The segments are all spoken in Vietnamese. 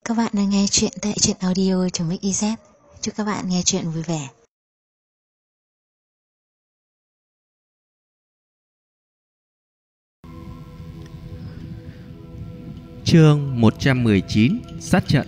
Các bạn đang nghe chuyện tại truyện audio.mix.iz. Chúc các bạn nghe chuyện vui vẻ. Chương 119: Sát trận.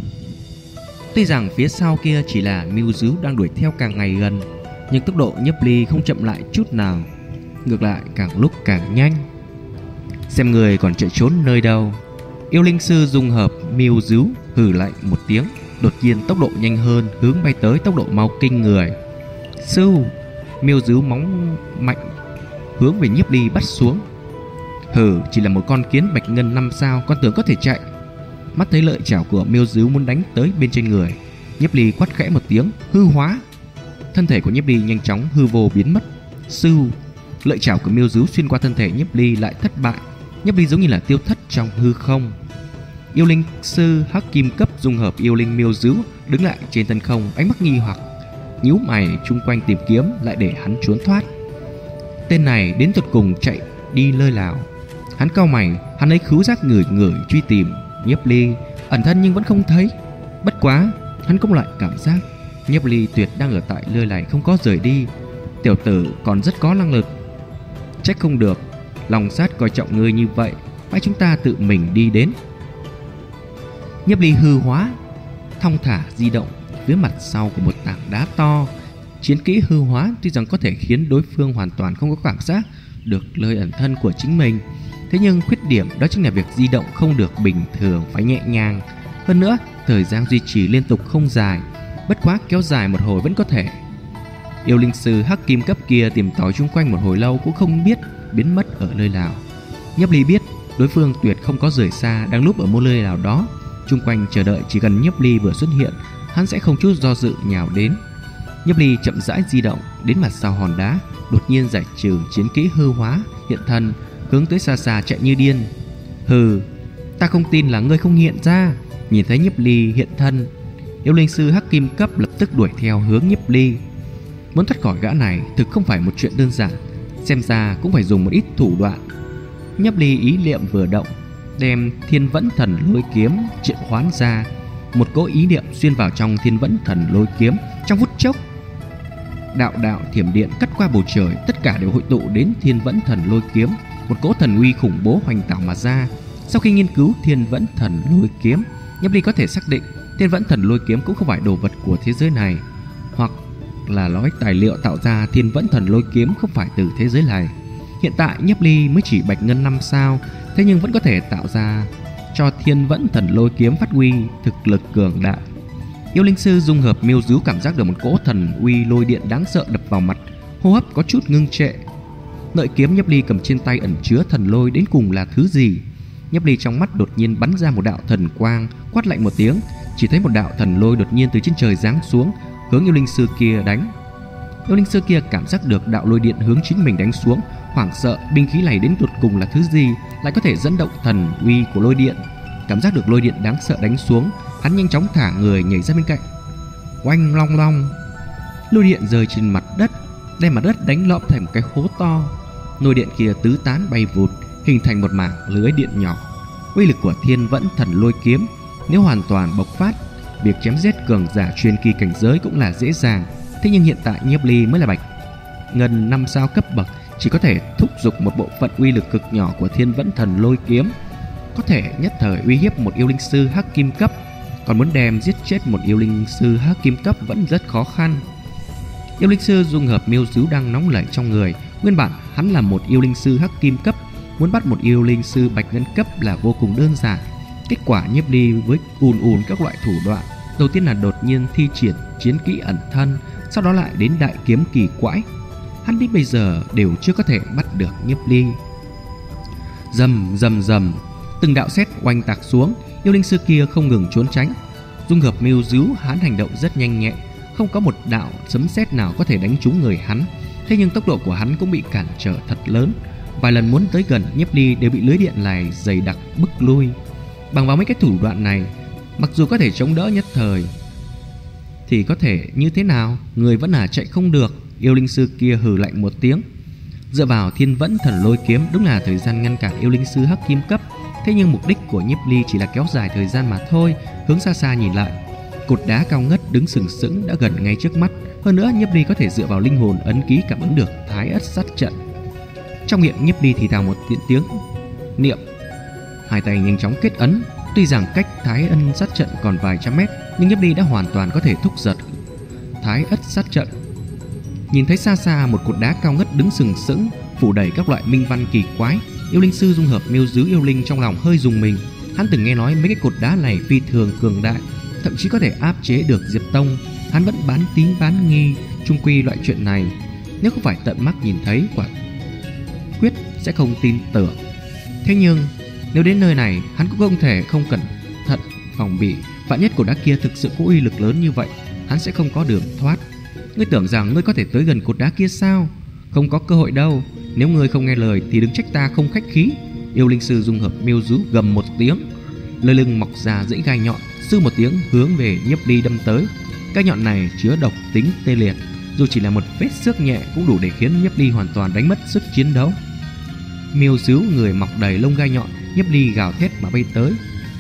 Tuy rằng phía sau kia chỉ là Mưu Dứu đang đuổi theo càng ngày gần, nhưng tốc độ Nhiếp Ly không chậm lại chút nào, ngược lại càng lúc càng nhanh. Xem người còn chạy trốn nơi đâu. Yêu linh sư dung hợp Mưu Dứu hừ lạnh một tiếng, đột nhiên tốc độ nhanh hơn, hướng bay tới tốc độ mau kinh người. Sưu, Mưu Dứu móng mạnh hướng về Nhiếp Ly bắt xuống. Hừ, chỉ là một con kiến bạch ngân 5 sao, con tưởng có thể chạy. Mắt thấy lợi chảo của Mưu Dứu muốn đánh tới bên trên người, Nhiếp Ly quát khẽ một tiếng, hư hóa. Thân thể của Nhiếp Ly nhanh chóng hư vô biến mất. Sưu, lợi chảo của Mưu Dứu xuyên qua thân thể Nhiếp Ly lại thất bại. Nhiếp Ly giống như là tiêu thất trong hư không. Yêu linh sư hắc kim cấp dung hợp yêu linh Mưu Dứu đứng lại trên thân không, ánh mắt nghi hoặc, nhíu mày chung quanh tìm kiếm, lại để hắn trốn thoát. Tên này đến tột cùng chạy đi nơi nào? Hắn cau mày, hắn lấy khứu giác ngửi truy tìm Nhiếp Ly, ẩn thân nhưng vẫn không thấy. Bất quá, hắn có một loại cảm giác Nhiếp Ly tuyệt đang ở tại nơi này, không có rời đi. Tiểu tử còn rất có năng lực. Trách không được Long Sát coi trọng ngươi như vậy, phải chúng ta tự mình đi đến. Nhiếp Ly hư hóa, thong thả di động phía mặt sau của một tảng đá to. Chiến kỹ hư hóa tuy rằng có thể khiến đối phương hoàn toàn không có cảm giác được nơi ẩn thân của chính mình, thế nhưng khuyết điểm đó chính là việc di động không được bình thường, phải nhẹ nhàng. Hơn nữa, thời gian duy trì liên tục không dài, bất quá kéo dài một hồi vẫn có thể. Yêu linh sư hắc kim cấp kia tìm tòi chung quanh một hồi lâu cũng không biết biến mất ở nơi nào. Nhiếp Ly biết đối phương tuyệt không có rời xa, đang núp ở một nơi nào đó chung quanh chờ đợi, chỉ cần Nhiếp Ly vừa xuất hiện, hắn sẽ không chút do dự nhào đến. Nhiếp Ly chậm rãi di động đến mặt sau hòn đá, đột nhiên giải trừ chiến kỹ hư hóa, hiện thân, hướng tới xa xa chạy như điên. Hừ, ta không tin là ngươi không hiện ra. Nhìn thấy Nhiếp Ly hiện thân, yêu linh sư hắc kim cấp lập tức đuổi theo hướng Nhiếp Ly. Muốn thoát khỏi gã này thực không phải một chuyện đơn giản, xem ra cũng phải dùng một ít thủ đoạn. Nhiếp Ly ý niệm vừa động, đem Thiên Vẫn Thần Lôi Kiếm triệu hoán ra. Một cỗ ý niệm xuyên vào trong Thiên Vẫn Thần Lôi Kiếm, trong phút chốc đạo đạo thiểm điện cắt qua bầu trời, tất cả đều hội tụ đến Thiên Vẫn Thần Lôi Kiếm. Một cỗ thần uy khủng bố hoành tạo mà ra. Sau khi nghiên cứu Thiên Vẫn Thần Lôi Kiếm, Nhiếp Ly có thể xác định Thiên Vẫn Thần Lôi Kiếm cũng không phải đồ vật của thế giới này, hoặc là nói tài liệu tạo ra Thiên Vẫn Thần Lôi Kiếm không phải từ thế giới này. Hiện tại Nhiếp Ly mới chỉ bạch ngân 5 sao, thế nhưng vẫn có thể tạo ra cho Thiên Vẫn Thần Lôi Kiếm phát huy thực lực cường đại. Yêu linh sư dung hợp Mưu Dứu cảm giác được một cỗ thần uy lôi điện đáng sợ đập vào mặt, hô hấp có chút ngưng trệ. Lợi kiếm Nhiếp Ly cầm trên tay ẩn chứa thần lôi đến cùng là thứ gì? Nhiếp Ly trong mắt đột nhiên bắn ra một đạo thần quang, quát lạnh một tiếng, chỉ thấy một đạo thần lôi đột nhiên từ trên trời giáng xuống, hướng yêu linh sư kia đánh. Yêu linh sư kia cảm giác được đạo lôi điện hướng chính mình đánh xuống, hoảng sợ, binh khí này đến tột cùng là thứ gì, lại có thể dẫn động thần uy của lôi điện. Cảm giác được lôi điện đáng sợ đánh xuống, hắn nhanh chóng thả người nhảy ra bên cạnh. Oanh long long, lôi điện rơi trên mặt đất, đem mặt đất đánh lõm thành một cái hố to. Lôi điện kia tứ tán bay vụt, hình thành một mảng lưới điện nhỏ. Uy lực của Thiên Vẫn Thần Lôi Kiếm nếu hoàn toàn bộc phát, việc chém giết cường giả truyền kỳ cảnh giới cũng là dễ dàng. Thế nhưng hiện tại Nhiếp Ly mới là bạch ngân 5 sao cấp bậc, chỉ có thể thúc giục một bộ phận uy lực cực nhỏ của Thiên Vẫn Thần Lôi Kiếm, có thể nhất thời uy hiếp một yêu linh sư hắc kim cấp. Còn muốn đem giết chết một yêu linh sư hắc kim cấp vẫn rất khó khăn. Yêu linh sư dung hợp Mưu Dứu đang nóng nảy trong người. Nguyên bản hắn là một yêu linh sư hắc kim cấp, muốn bắt một yêu linh sư bạch ngân cấp là vô cùng đơn giản. Kết quả Nhiếp Ly với ùn các loại thủ đoạn, đầu tiên là đột nhiên thi triển chiến kỹ ẩn thân, sau đó lại đến đại kiếm kỳ quái. Hắn đến bây giờ đều chưa có thể bắt được Nhiếp Ly. Rầm rầm rầm, từng đạo sét oanh tạc xuống. Yêu linh sư kia không ngừng trốn tránh. Dung hợp Mưu Dứu, hắn hành động rất nhanh nhẹn, không có một đạo sấm sét nào có thể đánh trúng người hắn. Thế nhưng tốc độ của hắn cũng bị cản trở thật lớn. Vài lần muốn tới gần Nhiếp Ly đều bị lưới điện này dày đặc bức lui. Bằng vào mấy cái thủ đoạn này, mặc dù có thể chống đỡ nhất thời, thì có thể như thế nào, người vẫn là chạy không được. Yêu linh sư kia hừ lạnh một tiếng. Dựa vào Thiên Vẫn Thần Lôi Kiếm, đúng là thời gian ngăn cản yêu linh sư hắc kim cấp Thế nhưng mục đích của Nhiếp Ly chỉ là kéo dài thời gian mà thôi. Hướng xa xa nhìn lại, cột đá cao ngất đứng sừng sững đã gần ngay trước mắt. Hơn nữa, Nhiếp Ly có thể dựa vào linh hồn ấn ký cảm ứng được Thái Ất sát trận. Trong miệng Nhiếp Ly thì thào một tiếng niệm, hai tay nhanh chóng kết ấn. Tuy rằng cách Thái Ân sát trận còn vài trăm mét, nhưng Nhiếp Ly đã hoàn toàn có thể thúc giật Thái Ất sát trận. Nhìn thấy xa xa một cột đá cao ngất đứng sừng sững, phủ đầy các loại minh văn kỳ quái, yêu linh sư dung hợp Miêu Dứ yêu linh trong lòng hơi rùng mình. Hắn từng nghe nói mấy cái cột đá này phi thường cường đại, thậm chí có thể áp chế được Diệp Tông. Hắn vẫn bán tín bán nghi, chung quy loại chuyện này nếu không phải tận mắt nhìn thấy quả quyết sẽ không tin tưởng. Thế nhưng nếu đến nơi này, hắn cũng không thể không cẩn thận phòng bị. Vạn nhất cột đá kia thực sự có uy lực lớn như vậy, hắn sẽ không có đường thoát. Ngươi tưởng rằng ngươi có thể tới gần cột đá kia sao? Không có cơ hội đâu. Nếu ngươi không nghe lời thì đừng trách ta không khách khí. Yêu linh sư dung hợp Miêu Dứ gầm một tiếng, lơ lưng mọc ra dãy gai nhọn, sư một tiếng hướng về Nhiếp Ly đâm tới. Gai nhọn này chứa độc tính tê liệt, dù chỉ là một vết xước nhẹ cũng đủ để khiến Nhiếp Ly hoàn toàn đánh mất sức chiến đấu. Miêu Dứ người mọc đầy lông gai nhọn, Nhiếp Ly gào thét mà bay tới.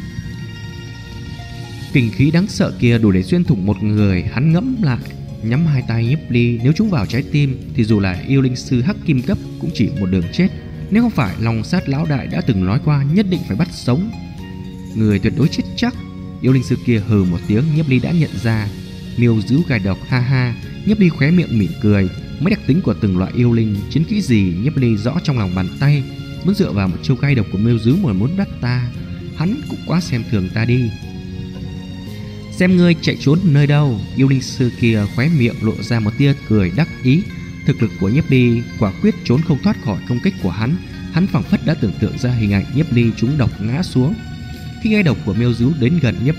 Kình khí đáng sợ kia đủ để xuyên thủng một người. Hắn ngẫm lại, nhắm hai tay Nhiếp Ly, nếu trúng vào trái tim thì dù là yêu linh sư hắc kim cấp cũng chỉ một đường chết. Nếu không phải Long Sát lão đại đã từng nói qua nhất định phải bắt sống người tuyệt đối chết chắc. Yêu linh sư kia hừ một tiếng, Nhiếp Ly đã nhận ra Miêu Dứ gai độc. Ha ha, Nhiếp Ly khóe miệng mỉm cười. Mấy đặc tính của từng loại yêu linh, chiến kỹ gì Nhiếp Ly rõ trong lòng bàn tay. Muốn dựa vào một chiêu gai độc của Miêu Dứ mà muốn bắt ta, hắn cũng quá xem thường ta đi. Xem ngươi chạy trốn nơi đâu. Yêu linh sư kia khóe miệng lộ ra một tia cười đắc ý. Thực lực của Nhiếp Ly quả quyết trốn không thoát khỏi công kích của hắn. Hắn phảng phất đã tưởng tượng ra hình ảnh Nhiếp Ly trúng độc ngã xuống. Khi gai độc của Miêu Dứ đến gần Nhiếp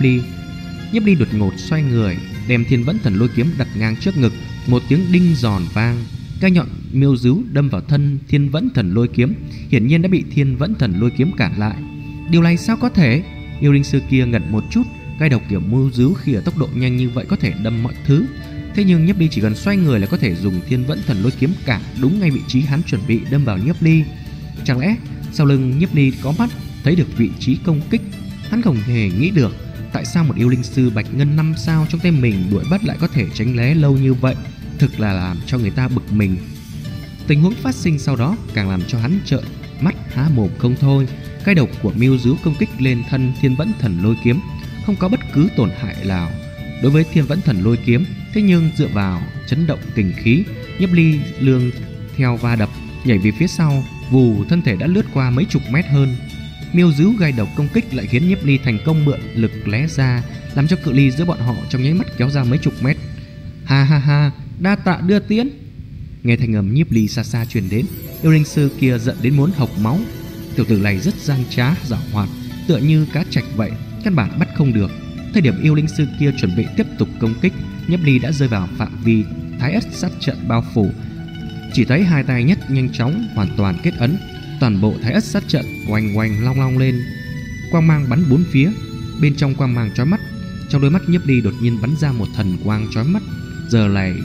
Ly đột ngột xoay người, đem Thiên Vẫn Thần Lôi Kiếm đặt ngang trước ngực. Một tiếng đinh giòn vang, gai nhọn Miêu Dứ đâm vào thân Thiên Vẫn Thần Lôi Kiếm, hiển nhiên đã bị Thiên Vẫn Thần Lôi Kiếm cản lại. Điều này sao có thể? Yêu linh sư kia ngẩn một chút. Gai độc kiểu Miêu Dứ khi ở tốc độ nhanh như vậy có thể đâm mọi thứ. Thế nhưng Nhiếp Ly chỉ cần xoay người là có thể dùng Thiên Vẫn Thần Lôi Kiếm cản đúng ngay vị trí hắn chuẩn bị đâm vào Nhiếp Ly. Chẳng lẽ sau lưng Nhiếp Ly có mắt thấy được vị trí công kích? Hắn không hề nghĩ được tại sao một yêu linh sư bạch ngân 5 sao trong tay mình đuổi bắt lại có thể tránh né lâu như vậy. Thực là làm cho người ta bực mình. Tình huống phát sinh sau đó càng làm cho hắn trợn mắt há mồm không thôi. Gai độc của Miêu Dứ công kích lên thân Thiên Vẫn Thần Lôi Kiếm không có bất cứ tổn hại nào đối với Thiên Vẫn Thần Lôi Kiếm. Thế nhưng dựa vào chấn động kình khí, Nhiếp Ly lương theo va đập, nhảy về phía sau, vù, thân thể đã lướt qua mấy chục mét hơn. Miêu Dứ gai độc công kích lại khiến Nhiếp Ly thành công mượn lực lé ra, làm cho cự ly giữa bọn họ trong nháy mắt kéo ra mấy chục mét. Ha ha ha, đa tạ đưa tiễn. Nghe thanh âm Nhiếp Ly xa xa truyền đến, yêu linh sư kia giận đến muốn hộc máu. Tiểu tử này rất gian trá giảo hoạt, tựa như cá trạch vậy, căn bản bắt không được. Thời điểm yêu linh sư kia chuẩn bị tiếp tục công kích, Nhiếp Ly đã rơi vào phạm vi Thái Ất sát trận bao phủ. Chỉ thấy hai tay nhất nhanh chóng hoàn toàn kết ấn, toàn bộ Thái Ất sát trận oanh oanh long long lên, quang mang bắn bốn phía. Bên trong quang mang chói mắt, trong đôi mắt Nhiếp Ly đột nhiên bắn ra một thần quang chói mắt. Giờ này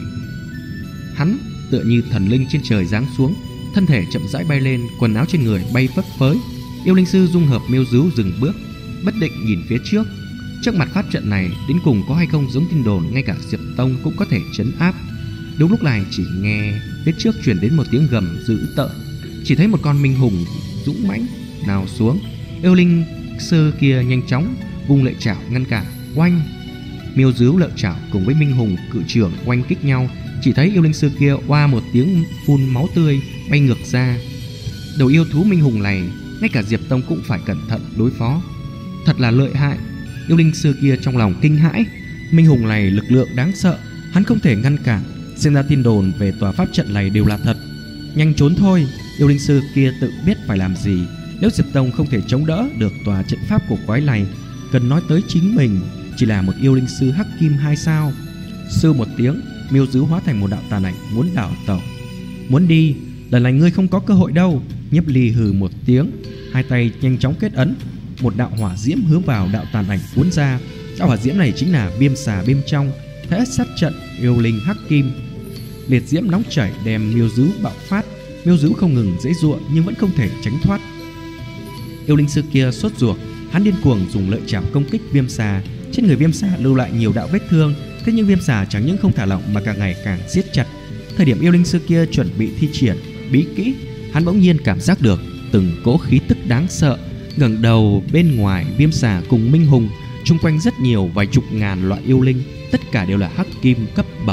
hắn tựa như thần linh trên trời giáng xuống, thân thể chậm rãi bay lên, quần áo trên người bay phất phới. Yêu linh sư dung hợp Miêu Dứ dừng bước, bất định nhìn phía trước. Trước mặt pháp trận này đến cùng có hay không giống tin đồn ngay cả Diệp Tông cũng có thể trấn áp. Đúng lúc này chỉ nghe phía trước truyền đến một tiếng gầm dữ tợn. Chỉ thấy một con minh hùng dũng mãnh nào xuống. Yêu linh sư kia nhanh chóng vung lợi chảo ngăn cản. Oanh! Miêu Dứ lợi chảo cùng với minh hùng cự trưởng oanh kích nhau. Chỉ thấy yêu linh sư kia oa một tiếng phun máu tươi bay ngược ra. Đầu yêu thú minh hùng này ngay cả Diệp Tông cũng phải cẩn thận đối phó, thật là lợi hại. Yêu linh sư kia trong lòng kinh hãi, minh hùng này lực lượng đáng sợ, hắn không thể ngăn cản. Xem ra tin đồn về tòa pháp trận này đều là thật. Nhanh trốn thôi. Yêu linh sư kia tự biết phải làm gì. Nếu Diệp Tông không thể chống đỡ được tòa trận pháp của quái này, cần nói tới chính mình chỉ là một yêu linh sư hắc kim 2 sao. Sư một tiếng, Miêu Dứ hóa thành một đạo tàn ảnh muốn đảo tẩu. Muốn đi, lần này ngươi không có cơ hội đâu. Nhiếp Ly hừ một tiếng, hai tay nhanh chóng kết ấn, một đạo hỏa diễm hướng vào đạo tàn ảnh cuốn ra. Đạo hỏa diễm này chính là viêm xà bên trong Thái Ất sát trận yêu linh hắc kim. Liệt diễm nóng chảy đem Miêu Dứ bạo phát. Miêu Dứ không ngừng giãy giụa nhưng vẫn không thể tránh thoát. Yêu linh sư kia sốt ruột, hắn điên cuồng dùng lợi chảo công kích viêm xà. Trên người viêm xà lưu lại nhiều đạo vết thương, thế nhưng viêm xà chẳng những không thả lỏng mà càng ngày càng siết chặt. Thời điểm yêu linh sư kia chuẩn bị thi triển bí kỹ, hắn bỗng nhiên cảm giác được từng cỗ khí tức đáng sợ. Ngẩng đầu, bên ngoài viêm xà cùng Minh Hùng, chung quanh rất nhiều vài chục ngàn loại yêu linh, tất cả đều là hắc kim cấp bậc.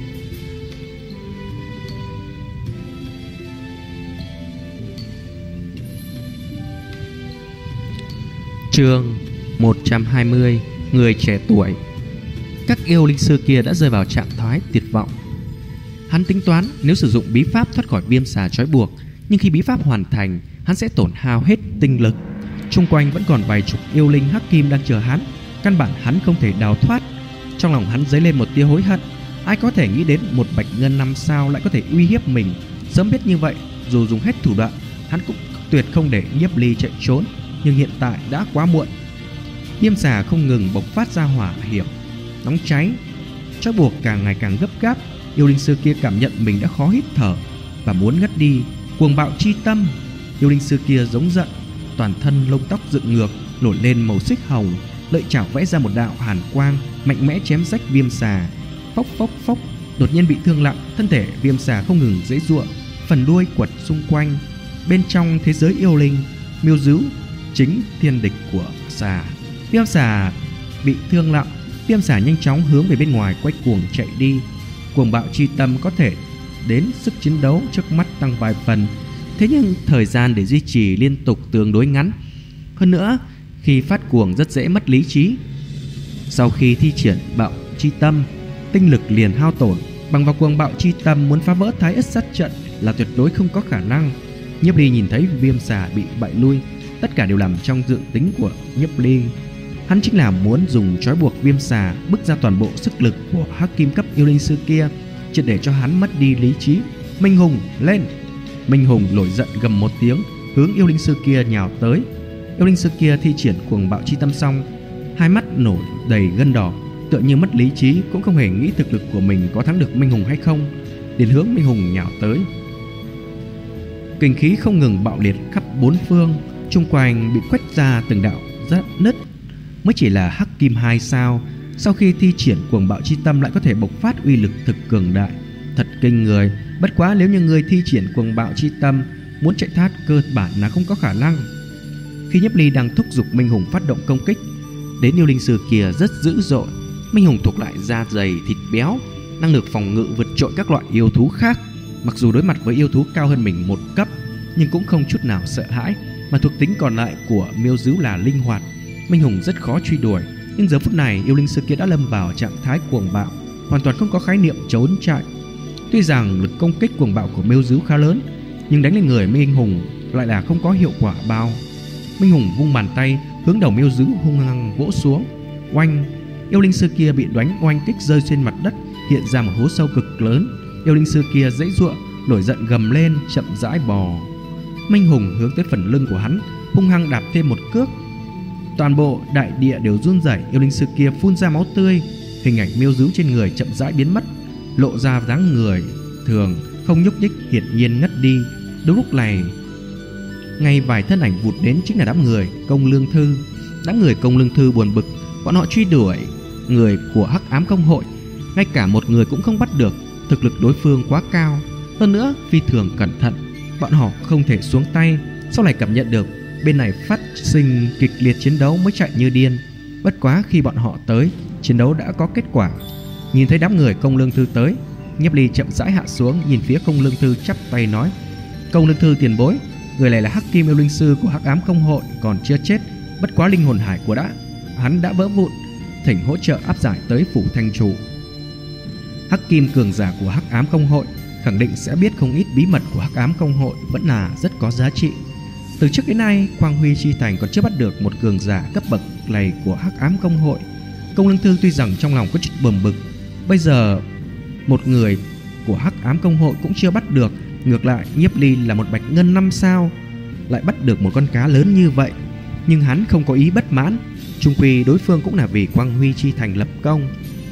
Chương 120: Người trẻ tuổi. Các yêu linh sư kia đã rơi vào trạng thái tuyệt vọng. Hắn tính toán nếu sử dụng bí pháp thoát khỏi viêm xà trói buộc, nhưng khi bí pháp hoàn thành, hắn sẽ tổn hao hết tinh lực. Chung quanh vẫn còn vài chục yêu linh hắc kim đang chờ hắn, căn bản hắn không thể đào thoát. Trong lòng hắn dấy lên một tia hối hận. Ai có thể nghĩ đến một bạch ngân 5 sao lại có thể uy hiếp mình. Sớm biết như vậy, dù dùng hết thủ đoạn, hắn cũng tuyệt không để Nhiếp Ly chạy trốn. Nhưng hiện tại đã quá muộn. Viêm xà không ngừng bộc phát ra hỏa hiểm nóng cháy, trói buộc càng ngày càng gấp gáp. Yêu linh sư kia cảm nhận mình đã khó hít thở và muốn ngất đi. Cuồng bạo chi tâm. Yêu linh sư kia giống giận, toàn thân lông tóc dựng ngược, nổi lên màu xích hồng, lợi chảo vẽ ra một đạo hàn quang, mạnh mẽ chém rách viêm xà. Phốc phốc phốc, đột nhiên bị thương nặng, thân thể viêm xà không ngừng giãy giụa, phần đuôi quật xung quanh. Bên trong thế giới yêu linh, Miêu Dứu chính thiên địch của xà. Viêm xà bị thương nặng, viêm xà nhanh chóng hướng về bên ngoài quay cuồng chạy đi. Cuồng bạo chi tâm có thể đến sức chiến đấu trước mắt tăng vài phần, thế nhưng thời gian để duy trì liên tục tương đối ngắn. Hơn nữa, khi phát cuồng rất dễ mất lý trí. Sau khi thi triển bạo chi tâm, tinh lực liền hao tổn. Bằng vào cuồng bạo chi tâm, muốn phá vỡ Thái Ức sát trận là tuyệt đối không có khả năng. Nhiếp Ly nhìn thấy viêm xà bị bại lui, tất cả đều nằm trong dự tính của Nhiếp Ly. Hắn chính là muốn dùng trói buộc viêm xà, bức ra toàn bộ sức lực của hắc kim cấp yêu linh sư kia, triệt để cho hắn mất đi lý trí. Minh Hùng lên! Minh Hùng nổi giận gầm một tiếng, hướng yêu linh sư kia nhào tới. Yêu linh sư kia thi triển cuồng bạo chi tâm xong, hai mắt nổi đầy gân đỏ, tựa như mất lý trí, cũng không hề nghĩ thực lực của mình có thắng được Minh Hùng hay không, liền hướng Minh Hùng nhào tới. Kình khí không ngừng bạo liệt khắp bốn phương, chung quanh bị quét ra từng đạo rạn nứt. Mới chỉ là hắc kim 2 sao, sau khi thi triển cuồng bạo chi tâm lại có thể bộc phát uy lực thực cường đại, thật kinh người. Bất quá nếu như người thi triển cuồng bạo chi tâm muốn chạy thoát cơ bản là không có khả năng. Khi Nhiếp Ly đang thúc giục Minh Hùng phát động công kích, đến yêu linh sư kia rất dữ dội. Minh Hùng thuộc lại da dày thịt béo, năng lực phòng ngự vượt trội các loại yêu thú khác. Mặc dù đối mặt với yêu thú cao hơn mình một cấp, nhưng cũng không chút nào sợ hãi. Mà thuộc tính còn lại của Miêu Dứu là linh hoạt, Minh Hùng rất khó truy đuổi. Nhưng giờ phút này yêu linh sư kia đã lâm vào trạng thái cuồng bạo, hoàn toàn không có khái niệm trốn chạy. Tuy rằng lực công kích cuồng bạo của Miêu Dứu khá lớn, nhưng đánh lên người Minh Hùng lại là không có hiệu quả bao. Minh Hùng vung bàn tay hướng đầu Miêu Dứu hung hăng vỗ xuống. Oanh! Yêu linh sư kia bị đánh oanh kích rơi trên mặt đất, hiện ra một hố sâu cực lớn. Yêu linh sư kia giãy giụa, nổi giận gầm lên, chậm rãi bò. Minh Hùng hướng tới phần lưng của hắn, hung hăng đạp thêm một cước. Toàn bộ đại địa đều run rẩy. Yêu linh sư kia phun ra máu tươi, hình ảnh Miêu Dứu trên người chậm rãi biến mất, lộ ra dáng người thường không nhúc nhích, hiển nhiên ngất đi. Đúng lúc này, ngay vài thân ảnh vụt đến chính là đám người Công Lương Thư. Đám người Công Lương Thư buồn bực, bọn họ truy đuổi người của Hắc Ám Công Hội, ngay cả một người cũng không bắt được. Thực lực đối phương quá cao, hơn nữa phi thường cẩn thận, bọn họ không thể xuống tay. Sau này cảm nhận được bên này phát sinh kịch liệt chiến đấu mới chạy như điên. Bất quá khi bọn họ tới, chiến đấu đã có kết quả. Nhìn thấy đám người Công Lương Thư tới, Nhiếp Ly chậm rãi hạ xuống, nhìn phía Công Lương Thư chắp tay nói: Công Lương Thư tiền bối, người này là Hắc Kim yêu linh sư của Hắc Ám Công Hội, còn chưa chết. Bất quá linh hồn hải của hắn đã vỡ vụn, thỉnh hỗ trợ áp giải tới phủ thành chủ. Hắc Kim cường giả của Hắc Ám Công Hội khẳng định sẽ biết không ít bí mật của Hắc Ám Công Hội, vẫn là rất có giá trị. Từ trước đến nay, Quang Huy Chi Thành còn chưa bắt được một cường giả cấp bậc này của Hắc Ám Công Hội. Công Lương Thư tuy rằng trong lòng có chút bầm bực, bây giờ một người của Hắc Ám Công Hội cũng chưa bắt được, ngược lại Nhiếp Ly là một bạch ngân 5 sao lại bắt được một con cá lớn như vậy. Nhưng hắn không có ý bất mãn, chung quy đối phương cũng là vì Quang Huy Chi Thành lập công.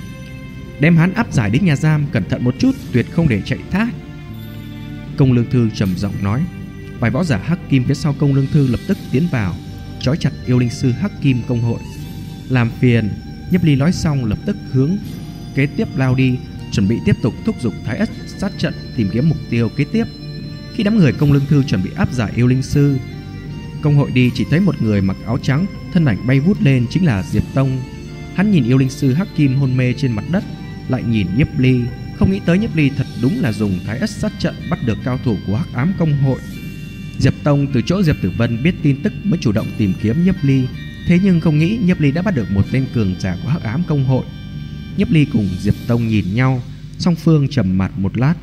Đem hắn áp giải đến nhà giam, cẩn thận một chút, tuyệt không để chạy thoát. Công Lương Thư trầm giọng nói. Vài võ giả Hắc Kim phía sau Công Lương Thư lập tức tiến vào, trói chặt yêu linh sư Hắc Kim công hội. Làm phiền. Nhiếp Ly nói xong lập tức hướng kế tiếp lao đi, chuẩn bị tiếp tục thúc giục Thái Ất sát trận tìm kiếm mục tiêu kế tiếp. Khi đám người Công Lương Thư chuẩn bị áp giải yêu linh sư công hội đi, chỉ thấy một người mặc áo trắng, thân ảnh bay vút lên chính là Diệp Tông. Hắn nhìn yêu linh sư Hắc Kim hôn mê trên mặt đất, lại nhìn Nhiếp Ly, không nghĩ tới Nhiếp Ly thật đúng là dùng Thái Ất sát trận bắt được cao thủ của Hắc Ám công hội. Diệp Tông từ chỗ Diệp Tử Vân biết tin tức mới chủ động tìm kiếm Nhiếp Ly, thế nhưng không nghĩ Nhiếp Ly đã bắt được một tên cường giả của Hắc Ám công hội. Nhiếp Ly cùng Diệp Tông nhìn nhau, song phương trầm mặt một lát.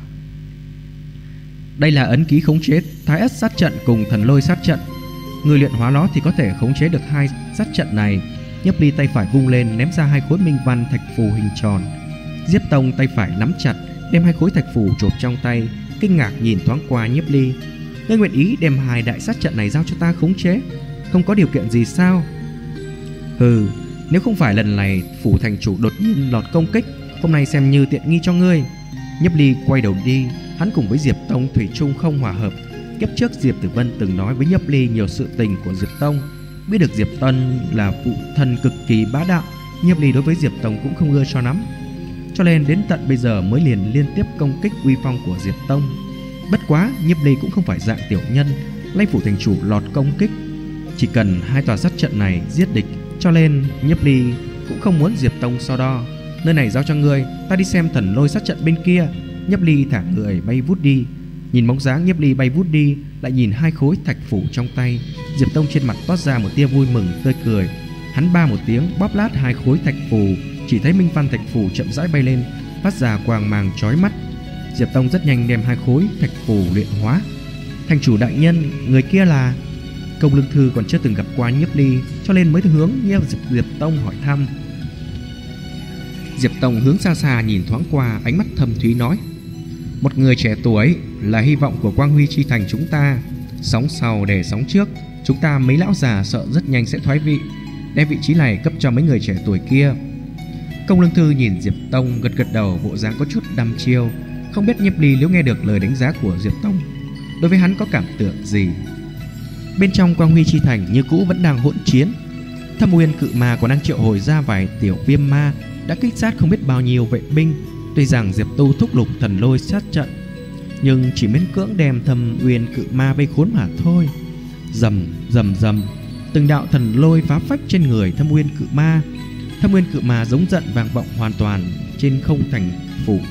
Đây là ấn ký khống chế Thái Ất sát trận cùng Thần Lôi sát trận. Người luyện hóa nó thì có thể khống chế được hai sát trận này. Nhiếp Ly tay phải vung lên ném ra hai khối minh văn thạch phù hình tròn. Diệp Tông tay phải nắm chặt đem hai khối thạch phù chộp trong tay, kinh ngạc nhìn thoáng qua Nhiếp Ly. Ngươi nguyện ý đem hai đại sát trận này giao cho ta khống chế, không có điều kiện gì sao? Hừ, nếu không phải lần này phủ thành chủ đột nhiên lọt công kích, hôm nay xem như tiện nghi cho ngươi. Nhiếp Ly quay đầu đi. Hắn cùng với Diệp Tông thủy chung không hòa hợp. Kiếp trước Diệp Tử Vân từng nói với Nhiếp Ly nhiều sự tình của Diệp Tông. Biết được Diệp Tông là phụ thân cực kỳ bá đạo, Nhiếp Ly đối với Diệp Tông cũng không ưa cho lắm, cho nên đến tận bây giờ mới liên tiếp công kích uy phong của Diệp Tông. Bất quá Nhiếp Ly cũng không phải dạng tiểu nhân, lấy phủ thành chủ lọt công kích, chỉ cần hai tòa sát trận này giết địch, cho nên Nhiếp Ly cũng không muốn Diệp Tông so đo. Nơi này giao cho ngươi, ta đi xem Thần Lôi sát trận bên kia. Nhiếp Ly thả người bay vút đi. Nhìn bóng dáng Nhiếp Ly bay vút đi, lại nhìn hai khối thạch phủ trong tay, Diệp Tông trên mặt toát ra một tia vui mừng tươi cười. Hắn ba một tiếng bóp lát hai khối thạch phù, chỉ thấy minh văn thạch phù chậm rãi bay lên, phát ra quang mang chói mắt. Diệp Tông rất nhanh đem hai khối thạch phù luyện hóa. Thành chủ đại nhân, người kia là? Công Lương Thư còn chưa từng gặp qua Nhiếp Ly, cho nên mới hướng Diệp Tông hỏi thăm. Diệp Tông hướng xa xa nhìn thoáng qua, ánh mắt thâm thúy nói: một người trẻ tuổi là hy vọng của Quang Huy chi thành chúng ta. Sóng sau để sóng trước, chúng ta mấy lão già sợ rất nhanh sẽ thoái vị, đem vị trí này cấp cho mấy người trẻ tuổi kia. Công Lương Thư nhìn Diệp Tông gật đầu, bộ dáng có chút đăm chiêu. Không biết Nhiếp Ly nếu nghe được lời đánh giá của Diệp Tông, đối với hắn có cảm tưởng gì. Bên trong Quang Huy chi thành như cũ vẫn đang hỗn chiến. Thâm Uyên cự ma còn đang triệu hồi ra vài tiểu viêm ma, đã kích sát không biết bao nhiêu vệ binh. Tuy rằng Diệp Tu thúc lục Thần Lôi sát trận, nhưng chỉ miễn cưỡng đem Thâm Uyên cự ma vây khốn mà thôi. Rầm rầm rầm, từng đạo thần lôi phá phách trên người Thâm Uyên cự ma. Thâm Uyên cự ma giống giận vang vọng hoàn toàn trên không thành phủ.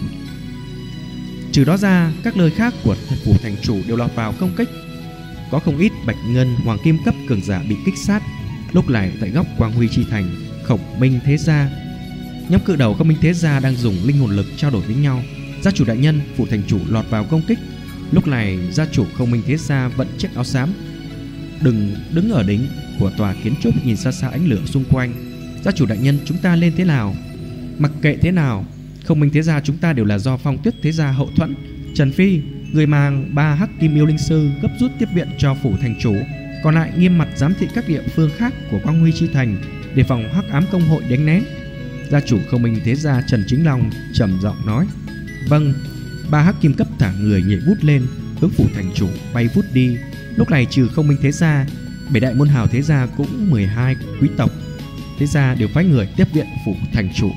Trừ đó ra, các nơi khác của phủ thành chủ đều lọt vào công kích. Có không ít bạch ngân hoàng kim cấp cường giả bị kích sát. Lúc này tại góc Quang Huy chi thành, Khổng Minh Thế Gia, nhóm cự đầu Khổng Minh Thế Gia đang dùng linh hồn lực trao đổi với nhau. Gia chủ đại nhân, phủ thành chủ lọt vào công kích. Lúc này gia chủ Khổng Minh Thế Gia vận chiếc áo xám, đứng ở đỉnh của tòa kiến trúc, nhìn xa xa ánh lửa xung quanh. Gia chủ đại nhân, chúng ta lên thế nào? Mặc kệ thế nào, Khổng Minh Thế Gia chúng ta đều là do Phong Tuyết Thế Gia hậu thuẫn. Trần Phi, người mang 3 hắc kim yêu linh sư gấp rút tiếp viện cho phủ thành chủ, còn lại nghiêm mặt giám thị các địa phương khác của Quang Huy chi thành, đề phòng hắc ám công hội đánh lén. Gia chủ Khổng Minh Thế Gia Trần Chính Long trầm giọng nói: vâng. 3 hắc kim cấp thả người nhảy vút lên, hướng phủ thành chủ bay vút đi. Lúc này trừ Khổng Minh Thế Gia, 7 đại môn hào thế gia cũng 12 quý tộc thế gia đều phái người tiếp viện phủ thành chủ.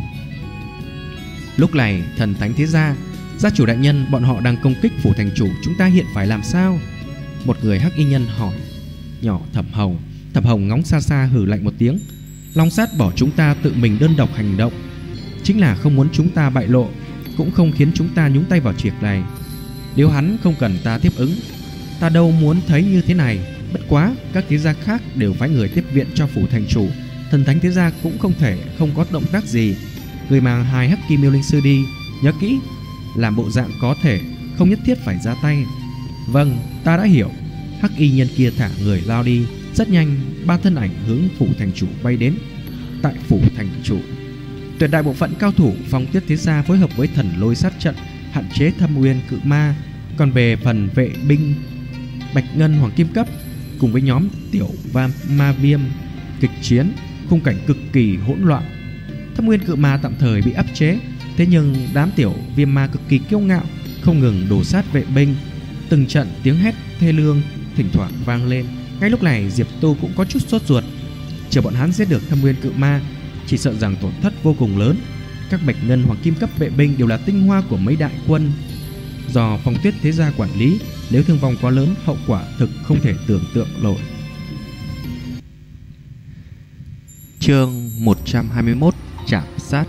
Lúc này Thần Thánh Thế Gia: gia chủ đại nhân, bọn họ đang công kích phủ thành chủ, chúng ta hiện phải làm sao? Một người hắc y nhân hỏi nhỏ Thẩm Hồng. Thẩm Hồng ngóng xa xa hừ lạnh một tiếng: Long Sát bỏ chúng ta tự mình đơn độc hành động, chính là không muốn chúng ta bại lộ, cũng không khiến chúng ta nhúng tay vào việc này. Nếu hắn không cần ta tiếp ứng, ta đâu muốn thấy như thế này. Bất quá các thế gia khác đều phái người tiếp viện cho phủ thành chủ, Thần Thánh Thế Gia cũng không thể không có động tác gì. Người mang 2 hắc kim yêu linh sư đi, nhớ kỹ, làm bộ dạng có thể, không nhất thiết phải ra tay. Vâng, ta đã hiểu. Hắc y nhân kia thả người lao đi. Rất nhanh, 3 thân ảnh hướng phủ thành chủ bay đến. Tại phủ thành chủ, tuyệt đại bộ phận cao thủ Phong Tuyết Thế Gia phối hợp với Thần Lôi sát trận hạn chế Thâm Uyên cự ma. Còn về phần vệ binh bạch ngân hoàng kim cấp cùng với nhóm tiểu ma viêm kịch chiến, khung cảnh cực kỳ hỗn loạn. Thâm Uyên cự ma tạm thời bị áp chế, thế nhưng đám tiểu viêm ma cực kỳ kiêu ngạo, không ngừng đổ sát vệ binh. Từng trận tiếng hét thê lương thỉnh thoảng vang lên, Ngay lúc này Diệp Tu cũng có chút sốt ruột. Chờ bọn hắn giết được Thâm Nguyên Cự Ma, chỉ sợ rằng tổn thất vô cùng lớn. Các bạch ngân hoàng kim cấp vệ binh đều là tinh hoa của mấy đại quân do Phong Tuyết thế gia quản lý, nếu thương vong quá lớn, hậu quả thực không thể tưởng tượng nổi. Chương 121: Trảm sát.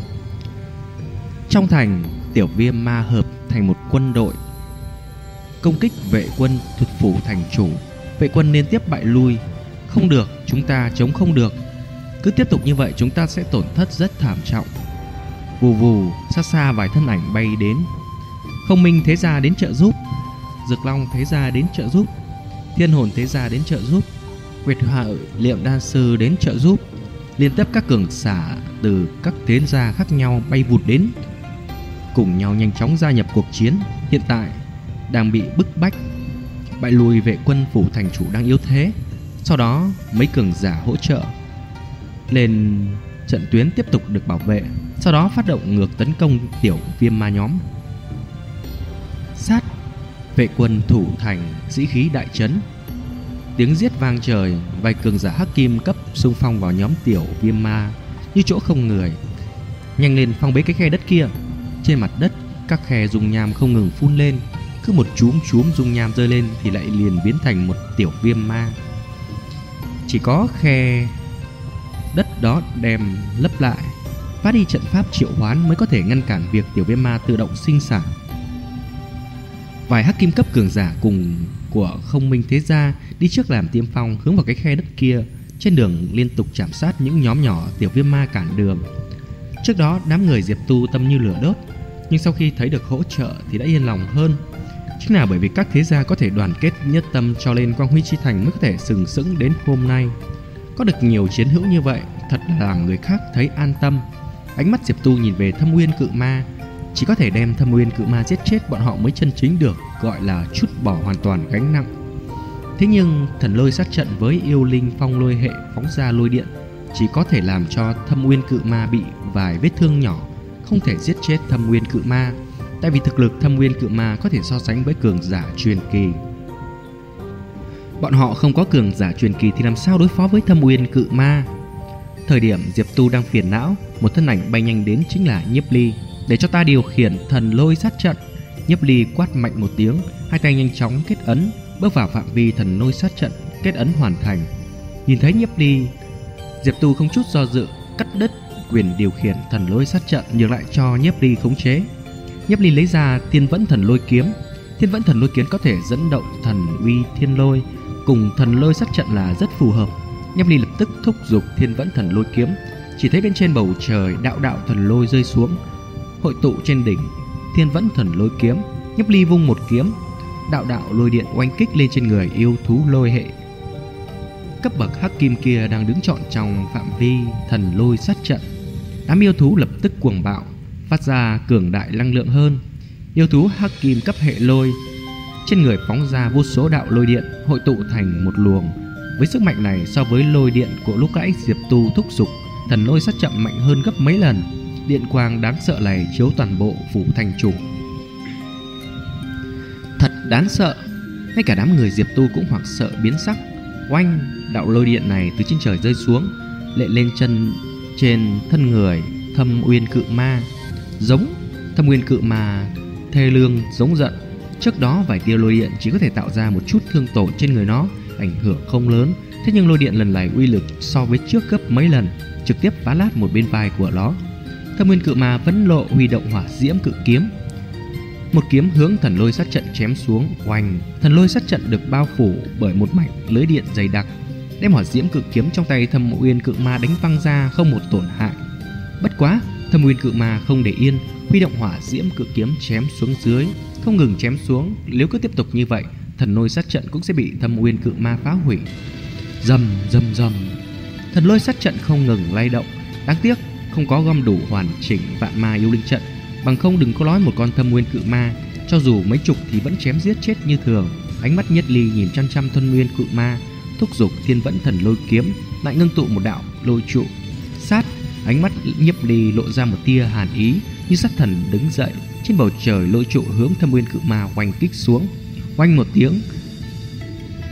Trong thành, tiểu viêm ma hợp thành một quân đội công kích vệ quân thuật phủ thành chủ. Vệ quân liên tiếp bại lui. Không được, chúng ta chống không được. Cứ tiếp tục như vậy chúng ta sẽ tổn thất rất thảm trọng. Vù vù, xa xa vài thân ảnh bay đến. Không Minh thế gia đến trợ giúp, Dược Long thế gia đến trợ giúp, Thiên Hồn thế gia đến trợ giúp, Nguyệt Hợi Liệu đan sư đến trợ giúp. Liên tiếp các cường giả từ các thế gia khác nhau bay vụt đến, cùng nhau nhanh chóng gia nhập cuộc chiến. Hiện tại đang bị bức bách, bại lùi vệ quân phủ thành chủ đang yếu thế. Sau đó mấy cường giả hỗ trợ lên trận tuyến tiếp tục được bảo vệ. Sau đó phát động ngược tấn công tiểu viêm ma nhóm. Sát, vệ quân thủ thành sĩ khí đại trấn, tiếng giết vang trời. Vài cường giả hắc kim cấp xung phong vào nhóm tiểu viêm ma như chỗ không người. Nhanh lên phong bế cái khe đất kia. Trên mặt đất các khe dung nham không ngừng phun lên. Cứ một chúm dung nham rơi lên thì lại liền biến thành một tiểu viêm ma. Chỉ có khe đất đó đem lấp lại, phát đi trận pháp triệu hoán mới có thể ngăn cản việc tiểu viêm ma tự động sinh sản. Vài hắc kim cấp cường giả cùng của Không Minh thế gia đi trước làm tiên phong, hướng vào cái khe đất kia. Trên đường liên tục chạm sát những nhóm nhỏ tiểu viêm ma cản đường. Trước đó đám người Diệp Tu tâm như lửa đốt, nhưng sau khi thấy được hỗ trợ thì đã yên lòng hơn. Chính là bởi vì các thế gia có thể đoàn kết nhất tâm, cho nên Quang Huy Chi Thành mới có thể sừng sững đến hôm nay. Có được nhiều chiến hữu như vậy thật là làm người khác thấy an tâm. Ánh mắt Diệp Tu nhìn về Thâm Nguyên Cự Ma. Chỉ có thể đem Thâm Nguyên Cự Ma giết chết bọn họ mới chân chính được gọi là trút bỏ hoàn toàn gánh nặng. Thế nhưng thần lôi sát trận với yêu linh phong lôi hệ phóng ra lôi điện chỉ có thể làm cho Thâm Nguyên Cự Ma bị vài vết thương nhỏ, không thể giết chết Thâm Nguyên Cự Ma. Tại vì thực lực Thâm Nguyên Cự Ma có thể so sánh với cường giả truyền kỳ. Bọn họ không có cường giả truyền kỳ thì làm sao đối phó với Thâm Nguyên Cự Ma. Thời điểm Diệp Tu đang phiền não, một thân ảnh bay nhanh đến chính là Nhiếp Ly. Để cho ta điều khiển thần lôi sát trận. Nhiếp Ly quát mạnh một tiếng, hai tay nhanh chóng kết ấn, bước vào phạm vi thần lôi sát trận. Kết ấn hoàn thành. Nhìn thấy Nhiếp Ly, Diệp Tu không chút do dự cắt đứt quyền điều khiển thần lôi sát trận, nhường lại cho Nhiếp Ly khống chế. Nhiếp Ly lấy ra Thiên Vẫn Thần Lôi Kiếm. Thiên Vẫn Thần Lôi Kiếm có thể dẫn động thần uy thiên lôi, cùng thần lôi sát trận là rất phù hợp. Nhiếp Ly lập tức thúc giục Thiên Vẫn Thần Lôi Kiếm. Chỉ thấy bên trên bầu trời đạo thần lôi rơi xuống, hội tụ trên đỉnh Thiên Vẫn Thần Lôi Kiếm. Nhiếp Ly vung một kiếm, đạo lôi điện oanh kích lên trên người yêu thú lôi hệ cấp bậc hắc kim kia đang đứng trọn trong phạm vi thần lôi sát trận. Đám yêu thú lập tức cuồng bạo, phát ra cường đại năng lượng hơn. Yêu thú hắc kim cấp hệ lôi trên người phóng ra vô số đạo lôi điện hội tụ thành một luồng. Với sức mạnh này, so với lôi điện của lúc nãy Diệp Tu thúc giục thần lôi sát trận mạnh hơn gấp mấy lần. Điện quang đáng sợ này chiếu toàn bộ phủ thành chủ, thật đáng sợ. Ngay cả đám người Diệp Tu cũng hoảng sợ biến sắc. Oanh, đạo lôi điện này từ trên trời rơi xuống, lệ lên chân trên thân người Thâm Uyên Cự Ma. Giống Thâm Uyên Cự Ma thê lương giống giận. Trước đó vài tia lôi điện chỉ có thể tạo ra một chút thương tổn trên người nó, ảnh hưởng không lớn. Thế nhưng lôi điện lần này uy lực so với trước gấp mấy lần, trực tiếp phá nát một bên vai của nó. Thâm Nguyên Cự Ma vẫn lộ huy động hỏa diễm cự kiếm, một kiếm hướng thần lôi sát trận chém xuống. Oanh, thần lôi sát trận được bao phủ bởi một mảnh lưới điện dày đặc, đem hỏa diễm cự kiếm trong tay Thâm Nguyên Cự Ma đánh văng ra không một tổn hại. Bất quá, Thâm Nguyên Cự Ma không để yên, huy động hỏa diễm cự kiếm chém xuống dưới, không ngừng chém xuống. Nếu cứ tiếp tục như vậy, thần lôi sát trận cũng sẽ bị Thâm Nguyên Cự Ma phá hủy. Rầm rầm rầm, thần lôi sát trận không ngừng lay động. Đáng tiếc không có gom đủ hoàn chỉnh vạn ma yêu linh trận, bằng không đừng có nói một con Thâm Nguyên Cự Ma, cho dù mấy chục thì vẫn chém giết chết như thường. Ánh mắt Nhiếp Ly nhìn chăm chăm Thâm Nguyên Cự Ma, thúc giục Thiên Vẫn Thần Lôi Kiếm, lại ngưng tụ một đạo lôi trụ. Sát, ánh mắt Nhiếp Ly lộ ra một tia hàn ý, như sát thần đứng dậy. Trên bầu trời lôi trụ hướng Thâm Nguyên Cự Ma oanh kích xuống. Oanh một tiếng,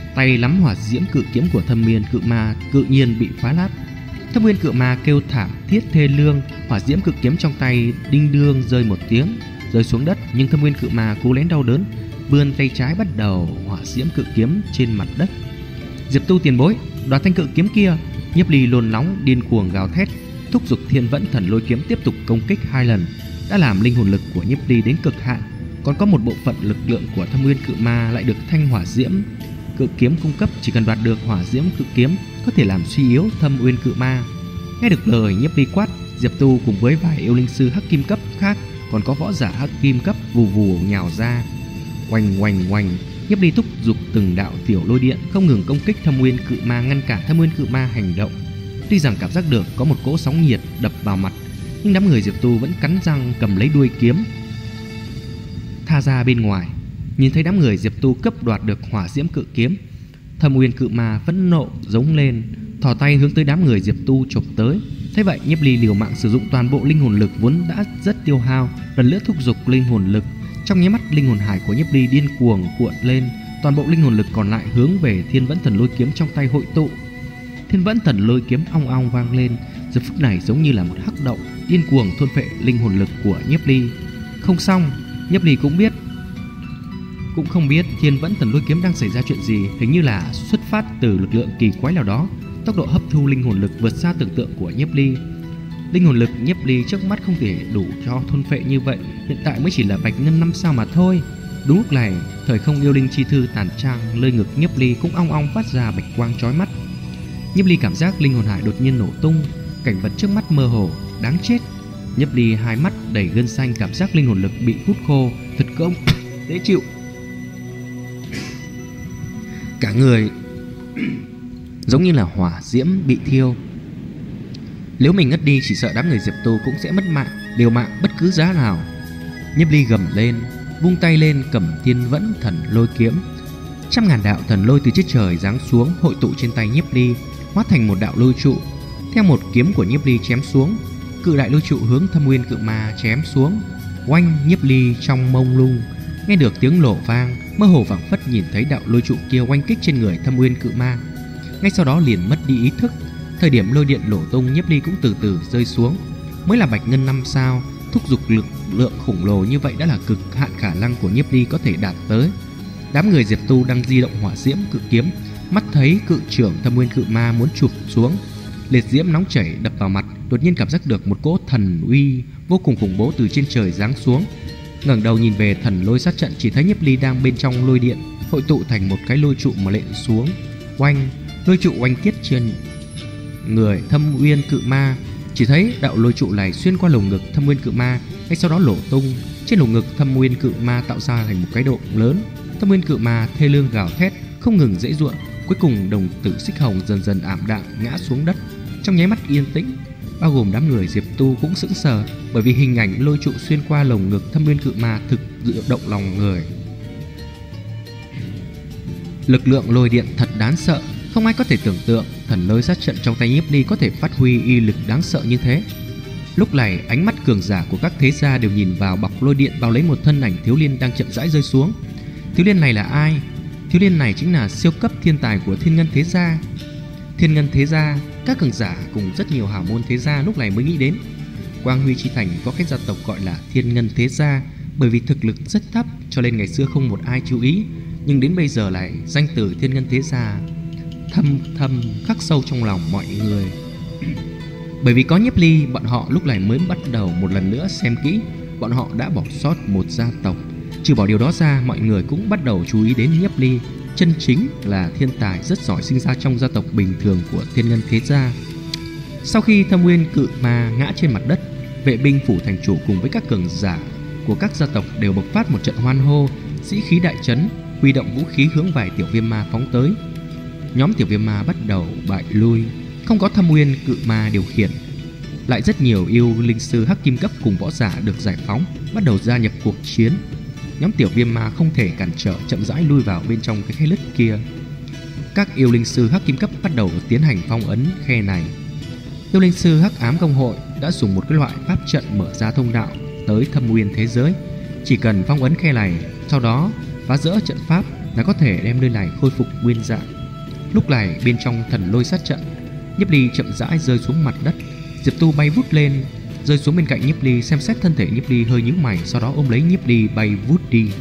tay nắm hỏa diễm cự kiếm của Thâm Nguyên Cự Ma cự nhiên bị phá nát. Thâm Nguyên Cự Ma kêu thảm thiết thê lương, hỏa diễm cự kiếm trong tay đinh đương rơi một tiếng, rơi xuống đất. Nhưng Thâm Nguyên Cự Ma cố nén đau đớn, vươn tay trái bắt đầu hỏa diễm cự kiếm trên mặt đất. Diệp Tu tiền bối, đoạt thanh cự kiếm kia! Nhiếp Ly nôn nóng điên cuồng gào thét, thúc giục Thiên Vẫn Thần Lôi kiếm tiếp tục công kích 2 lần, đã làm linh hồn lực của Nhiếp Ly đến cực hạn. Còn có một bộ phận lực lượng của Thâm Nguyên Cự Ma lại được thanh hỏa diễm cự kiếm cung cấp, chỉ cần đoạt được hỏa diễm cự kiếm có thể làm suy yếu Thâm Nguyên Cự Ma. Nghe được lời Nhiếp Ly quát, Diệp Tu cùng với vài yêu linh sư hắc kim cấp khác, còn có võ giả hắc kim cấp vù vù nhào ra. Oanh oanh oanh, Nhiếp Ly thúc giục từng đạo tiểu lôi điện không ngừng công kích Thâm Nguyên Cự Ma, ngăn cản Thâm Nguyên Cự Ma hành động. Tuy rằng cảm giác được có một cỗ sóng nhiệt đập vào mặt, nhưng đám người Diệp Tu vẫn cắn răng cầm lấy đuôi kiếm tha ra bên ngoài. Nhìn thấy đám người Diệp Tu cấp đoạt được hỏa diễm cự kiếm, Thâm Nguyên Cự Ma phẫn nộ giống lên, thò tay hướng tới đám người Diệp Tu chộp tới. Thế vậy, Nhiếp Ly liều mạng sử dụng toàn bộ linh hồn lực vốn đã rất tiêu hao, lần nữa thúc giục linh hồn lực. Trong nháy mắt, linh hồn hải của Nhiếp Ly điên cuồng cuộn lên, toàn bộ linh hồn lực còn lại hướng về Thiên Vẫn Thần Lôi kiếm trong tay hội tụ. Thiên Vẫn Thần Lôi kiếm ong ong vang lên, giờ phút này giống như là một hắc động điên cuồng thôn phệ linh hồn lực của Nhiếp Ly. Không xong, Nhiếp Ly cũng không biết Thiên Vẫn Thần Lôi kiếm đang xảy ra chuyện gì, hình như là xuất phát từ lực lượng kỳ quái nào đó. Tốc độ hấp thu linh hồn lực vượt xa tưởng tượng của Nhiếp Ly. Linh hồn lực Nhiếp Ly trước mắt không thể đủ cho thôn phệ như vậy, hiện tại mới chỉ là bạch ngân 5 sao mà thôi. Đúng lúc này, thời không yêu linh chi thư tàn trang nơi ngực Nhiếp Ly cũng ong ong phát ra bạch quang chói mắt. Nhiếp Ly cảm giác linh hồn hải đột nhiên nổ tung, cảnh vật trước mắt mơ hồ, đáng chết. Nhiếp Ly hai mắt đầy gân xanh, cảm giác linh hồn lực bị hút khô, thật không dễ chịu. Cả người giống như là hỏa diễm bị thiêu. Nếu mình ngất đi, chỉ sợ đám người Diệp Tu cũng sẽ mất mạng, liều mạng bất cứ giá nào. Nhiếp Ly gầm lên, vung tay lên cầm Thiên Vẫn Thần Lôi kiếm. 100.000 đạo thần lôi từ trên trời giáng xuống, hội tụ trên tay Nhiếp Ly, hóa thành một đạo lôi trụ. Theo một kiếm của Nhiếp Ly chém xuống, cự đại lôi trụ hướng Thâm Nguyên Cự Ma chém xuống. Oanh! Nhiếp Ly trong mông lung nghe được tiếng nổ vang, mơ hồ phảng phất nhìn thấy đạo lôi trụ kia oanh kích trên người Thâm Nguyên Cự Ma. Ngay sau đó liền mất đi ý thức. Thời điểm lôi điện nổ tung, Nhiếp Ly cũng từ từ rơi xuống. Mới là bạch ngân 5 sao, thúc giục lực lượng khổng lồ như vậy đã là cực hạn khả năng của Nhiếp Ly có thể đạt tới. Đám người Diệp Tu đang di động hỏa diễm cự kiếm, mắt thấy cự trưởng Thâm Nguyên Cự Ma muốn chụp xuống, liệt diễm nóng chảy đập vào mặt, đột nhiên cảm giác được một cỗ thần uy vô cùng khủng bố từ trên trời giáng xuống. Ngẩng đầu nhìn về thần lôi sát trận, chỉ thấy Nhiếp Ly đang bên trong lôi điện hội tụ thành một cái lôi trụ mà lện xuống. Oanh! Lôi trụ oanh tiết trên người Thâm Nguyên Cự Ma. Chỉ thấy đạo lôi trụ này xuyên qua lồng ngực Thâm Nguyên Cự Ma, ngay sau đó nổ tung. Trên lồng ngực Thâm Nguyên Cự Ma tạo ra thành một cái động lớn. Thâm Nguyên Cự Ma thê lương gào thét, không ngừng giãy giụa. Cuối cùng đồng tử xích hồng dần dần ảm đạm ngã xuống đất. Trong nháy mắt yên tĩnh, bao gồm đám người Diệp Tu cũng sững sờ, bởi vì hình ảnh lôi trụ xuyên qua lồng ngực Thâm Nguyên Cự Ma thực sự động lòng người. Lực lượng lôi điện thật đáng sợ, không ai có thể tưởng tượng thần lôi sát trận trong tay Nhiếp Ly có thể phát huy uy lực đáng sợ như thế. Lúc này, ánh mắt cường giả của các thế gia đều nhìn vào bọc lôi điện bao lấy một thân ảnh thiếu niên đang chậm rãi rơi xuống. Thiếu niên này là ai? Thiếu niên này chính là siêu cấp thiên tài của Thiên Ngân thế gia. Thiên Ngân thế gia, các cường giả cùng rất nhiều hào môn thế gia lúc này mới nghĩ đến. Quang Huy chi thành có cái gia tộc gọi là Thiên Ngân thế gia, bởi vì thực lực rất thấp cho nên ngày xưa không một ai chú ý, nhưng đến bây giờ lại danh từ Thiên Ngân thế gia thâm thâm khắc sâu trong lòng mọi người. Bởi vì có Nhiếp Ly, bọn họ lúc này mới bắt đầu một lần nữa xem kỹ. Bọn họ đã bỏ sót một gia tộc. Trừ bỏ điều đó ra, mọi người cũng bắt đầu chú ý đến Nhiếp Ly, chân chính là thiên tài rất giỏi sinh ra trong gia tộc bình thường của Thiên Ngân thế gia. Sau khi Thâm Nguyên Cự Ma ngã trên mặt đất, vệ binh phủ thành chủ cùng với các cường giả của các gia tộc đều bộc phát một trận hoan hô, sĩ khí đại trấn, huy động vũ khí hướng vài tiểu viêm ma phóng tới. Nhóm tiểu viêm ma bắt đầu bại lui, không có Thâm Nguyên Cự Ma điều khiển, lại rất nhiều yêu linh sư hắc kim cấp cùng võ giả được giải phóng, bắt đầu gia nhập cuộc chiến. Nhóm tiểu viêm ma không thể cản trở, chậm rãi lui vào bên trong cái khe lứt kia. Các yêu linh sư hắc kim cấp bắt đầu tiến hành phong ấn khe này. Yêu linh sư hắc ám công hội đã dùng một cái loại pháp trận mở ra thông đạo tới Thâm Nguyên thế giới. Chỉ cần phong ấn khe này, sau đó phá rỡ trận pháp là có thể đem nơi này khôi phục nguyên dạng. Lúc này bên trong thần lôi sát trận, Nhiếp Ly chậm rãi rơi xuống mặt đất. Diệp Tu bay vút lên, rơi xuống bên cạnh Nhiếp Ly, xem xét thân thể Nhiếp Ly hơi nhíu mày, sau đó ôm lấy Nhiếp Ly bay vút đi.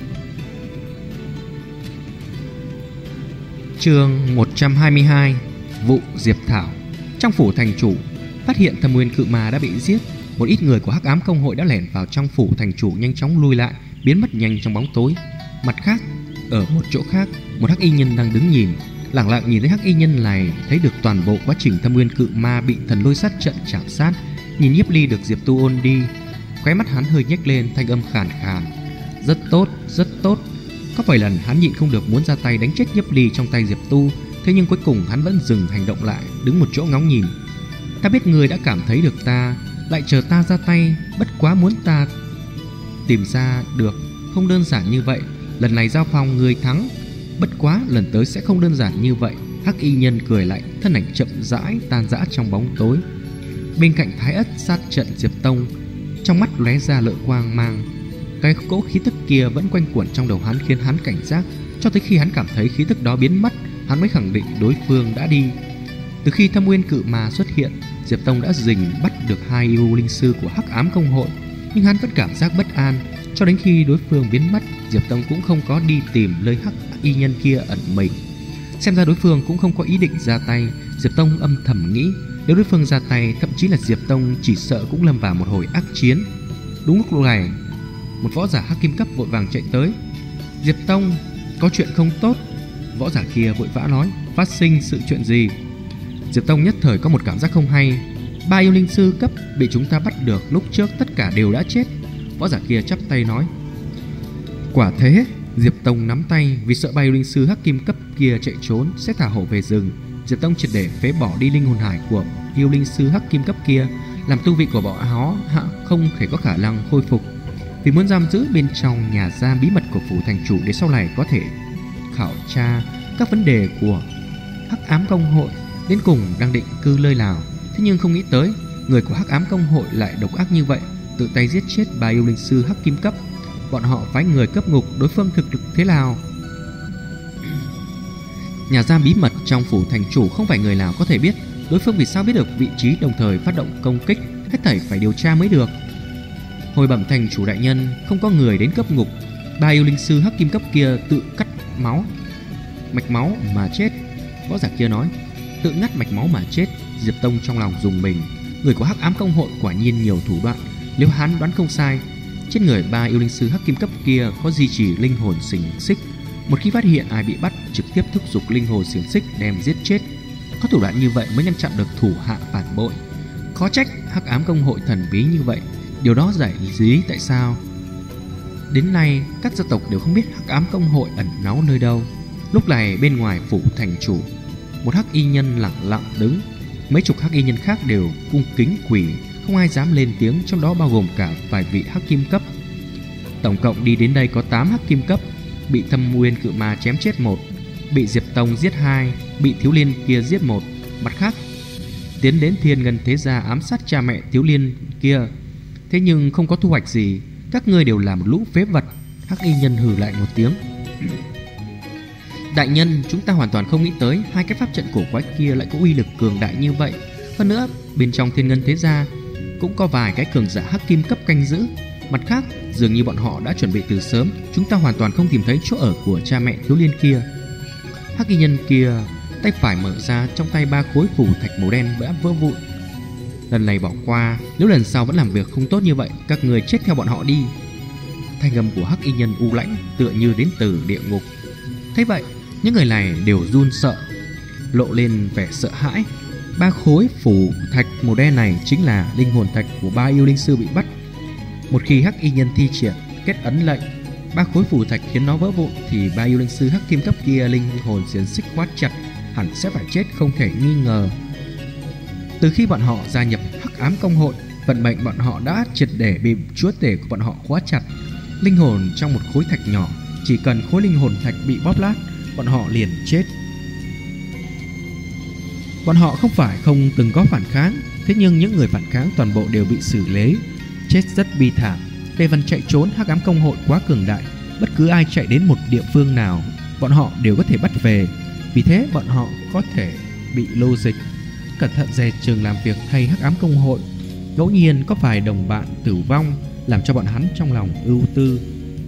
Chương 122: Vụ Diệp Thảo. Trong phủ thành chủ, phát hiện Thâm Nguyên Cự Ma đã bị giết. Một ít người của Hắc Ám Công hội đã lẻn vào trong phủ thành chủ, nhanh chóng lui lại, biến mất nhanh trong bóng tối. Mặt khác, ở một chỗ khác, một hắc y nhân đang đứng nhìn, lẳng lặng nhìn thấy hắc y nhân này thấy được toàn bộ quá trình Thâm Nguyên Cự Ma bị thần lôi sát trận chạm sát. Nhìn Nhiếp Ly được Diệp Tu ôn đi, khóe mắt hắn hơi nhếch lên, thanh âm khàn khàn: rất tốt, rất tốt. Có vài lần hắn nhịn không được muốn ra tay đánh chết Nhiếp Ly trong tay Diệp Tu, thế nhưng cuối cùng hắn vẫn dừng hành động lại, đứng một chỗ ngóng nhìn. Ta biết người đã cảm thấy được ta, lại chờ ta ra tay, bất quá muốn ta tìm ra được không đơn giản như vậy. Lần này giao phong người thắng, bất quá lần tới sẽ không đơn giản như vậy. Hắc y nhân cười lạnh, thân ảnh chậm rãi tan rã trong bóng tối. Bên cạnh Thái Ất sát trận Diệp Tông, trong mắt lóe ra lợi quang mang. Cái cỗ khí tức kia vẫn quanh quẩn trong đầu hắn, khiến hắn cảnh giác. Cho tới khi hắn cảm thấy khí tức đó biến mất, hắn mới khẳng định đối phương đã đi. Từ khi Thâm Nguyên Cự Ma xuất hiện, Diệp Tông đã rình bắt được 2 yêu linh sư của Hắc Ám Công hội, nhưng hắn vẫn cảm giác bất an. Cho đến khi đối phương biến mất, Diệp Tông cũng không có đi tìm nơi hắc y nhân kia ẩn mình. Xem ra đối phương cũng không có ý định ra tay. Diệp Tông âm thầm nghĩ, nếu đối phương ra tay, thậm chí là Diệp Tông chỉ sợ cũng lâm vào một hồi ác chiến. Đúng lúc này, một võ giả hắc kim cấp vội vàng chạy tới. Diệp Tông, có chuyện không tốt. Võ giả kia vội vã nói, phát sinh sự chuyện gì? Diệp Tông nhất thời có một cảm giác không hay. 3 yêu linh sư cấp bị chúng ta bắt được lúc trước tất cả đều đã chết. Võ giả kia chắp tay nói. Quả thế. Diệp Tông nắm tay, vì sợ 3 yêu linh sư hắc kim cấp kia chạy trốn sẽ thả hổ về rừng. Diệp Tông triệt để phế bỏ đi linh hồn hải của yêu linh sư hắc kim cấp kia, làm tu vị của bọn họ không thể có khả năng khôi phục. Vì muốn giam giữ bên trong nhà giam bí mật của phủ thành chủ, để sau này có thể khảo tra các vấn đề của Hắc Ám Công hội, đến cùng đang định cư nơi nào. Thế nhưng không nghĩ tới người của Hắc Ám Công hội lại độc ác như vậy, tự tay giết chết 3 yêu linh sư hắc kim cấp. Bọn họ phái người cấp ngục, đối phương thực lực thế nào? Nhà giam bí mật trong phủ thành chủ không phải người nào có thể biết. Đối phương vì sao biết được vị trí đồng thời phát động công kích, hết thảy phải điều tra mới được. Hồi bẩm thành chủ đại nhân, không có người đến cấp ngục. 3 yêu linh sư hắc kim cấp kia tự cắt mạch máu mà chết. Võ giả kia nói, tự ngắt mạch máu mà chết. Diệp Tông trong lòng rùng mình, người của Hắc Ám Công hội quả nhiên nhiều thủ đoạn. Nếu hắn đoán không sai, trên người 3 yêu linh sư hắc kim cấp kia có duy trì linh hồn xiềng xích. Một khi phát hiện ai bị bắt, trực tiếp thúc giục linh hồn xiềng xích đem giết chết. Có thủ đoạn như vậy mới ngăn chặn được thủ hạ phản bội. Khó trách Hắc Ám Công hội thần bí như vậy. Điều đó giải lý tại sao đến nay các gia tộc đều không biết Hắc Ám Công hội ẩn náu nơi đâu. Lúc này bên ngoài phủ thành chủ, một hắc y nhân lặng lặng đứng. Mấy chục hắc y nhân khác đều cung kính quỳ, không ai dám lên tiếng, trong đó bao gồm cả vài vị hắc kim cấp. Tổng cộng đi đến đây có 8 hắc kim cấp, bị Thâm Nguyên Cự Ma chém chết 1, bị Diệp Tông giết 2, bị Thiếu Liên kia giết 1. Mặt khác, tiến đến Thiên Ngân Thế Gia ám sát cha mẹ Thiếu Liên kia. Thế nhưng không có thu hoạch gì, các ngươi đều là một lũ phế vật. Hắc y nhân hừ lại một tiếng. Đại nhân, chúng ta hoàn toàn không nghĩ tới 2 cái pháp trận cổ quái kia lại có uy lực cường đại như vậy. Hơn nữa, bên trong Thiên Ngân Thế Gia cũng có vài cái cường giả hắc kim cấp canh giữ. Mặt khác, dường như bọn họ đã chuẩn bị từ sớm. Chúng ta hoàn toàn không tìm thấy chỗ ở của cha mẹ Thiếu Liên kia. Hắc y nhân kia tay phải mở ra, trong tay 3 khối phù thạch màu đen đã vỡ vụn. Lần này bỏ qua, nếu lần sau vẫn làm việc không tốt như vậy, các người chết theo bọn họ đi. Thanh âm của hắc y nhân u lãnh, tựa như đến từ địa ngục. Thế vậy, những người này đều run sợ, lộ lên vẻ sợ hãi. 3 khối phù thạch màu đen này chính là linh hồn thạch của 3 yêu linh sư bị bắt. Một khi hắc y nhân thi triển kết ấn lệnh, 3 khối phù thạch khiến nó vỡ vụn, thì 3 yêu linh sư hắc kim cấp kia linh hồn xiềng xích quát chặt, hẳn sẽ phải chết không thể nghi ngờ. Từ khi bọn họ gia nhập Hắc Ám Công hội, vận mệnh bọn họ đã triệt để bị chúa tể của bọn họ khóa chặt. Linh hồn trong một khối thạch nhỏ, chỉ cần khối linh hồn thạch bị bóp lát, bọn họ liền chết. Bọn họ không phải không từng có phản kháng, thế nhưng những người phản kháng toàn bộ đều bị xử lý, chết rất bi thảm. Về phần chạy trốn, Hắc Ám Công hội quá cường đại, bất cứ ai chạy đến một địa phương nào bọn họ đều có thể bắt về. Vì thế bọn họ có thể bị lô dịch, cẩn thận dè chừng làm việc thay hắc ám công hội. Ngẫu nhiên có vài đồng bạn tử vong, làm cho bọn hắn trong lòng ưu tư.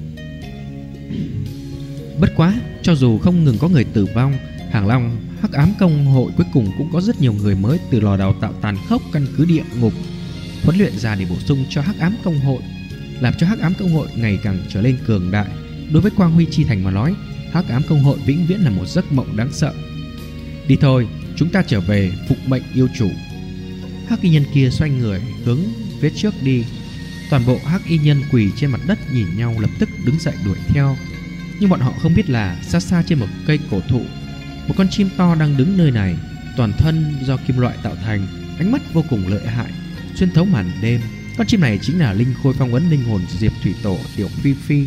Bất quá, cho dù không ngừng có người tử vong, Hàng Long hắc ám công hội cuối cùng cũng có rất nhiều người mới từ lò đào tạo tàn khốc căn cứ địa ngục huấn luyện ra để bổ sung cho hắc ám công hội, làm cho hắc ám công hội ngày càng trở lên cường đại. Đối với Quang Huy Chi Thành mà nói, hắc ám công hội vĩnh viễn là một giấc mộng đáng sợ. Đi thôi, chúng ta trở về phục mệnh yêu chủ. Hắc y nhân kia xoay người hướng phía trước đi. Toàn bộ hắc y nhân quỳ trên mặt đất nhìn nhau, lập tức đứng dậy đuổi theo. Nhưng bọn họ không biết là xa xa trên một cây cổ thụ, một con chim to đang đứng nơi này, toàn thân do kim loại tạo thành, ánh mắt vô cùng lợi hại, xuyên thấu màn đêm. Con chim này chính là linh khôi phong ấn linh hồn Diệp Thủy Tổ Tiểu Phi Phi.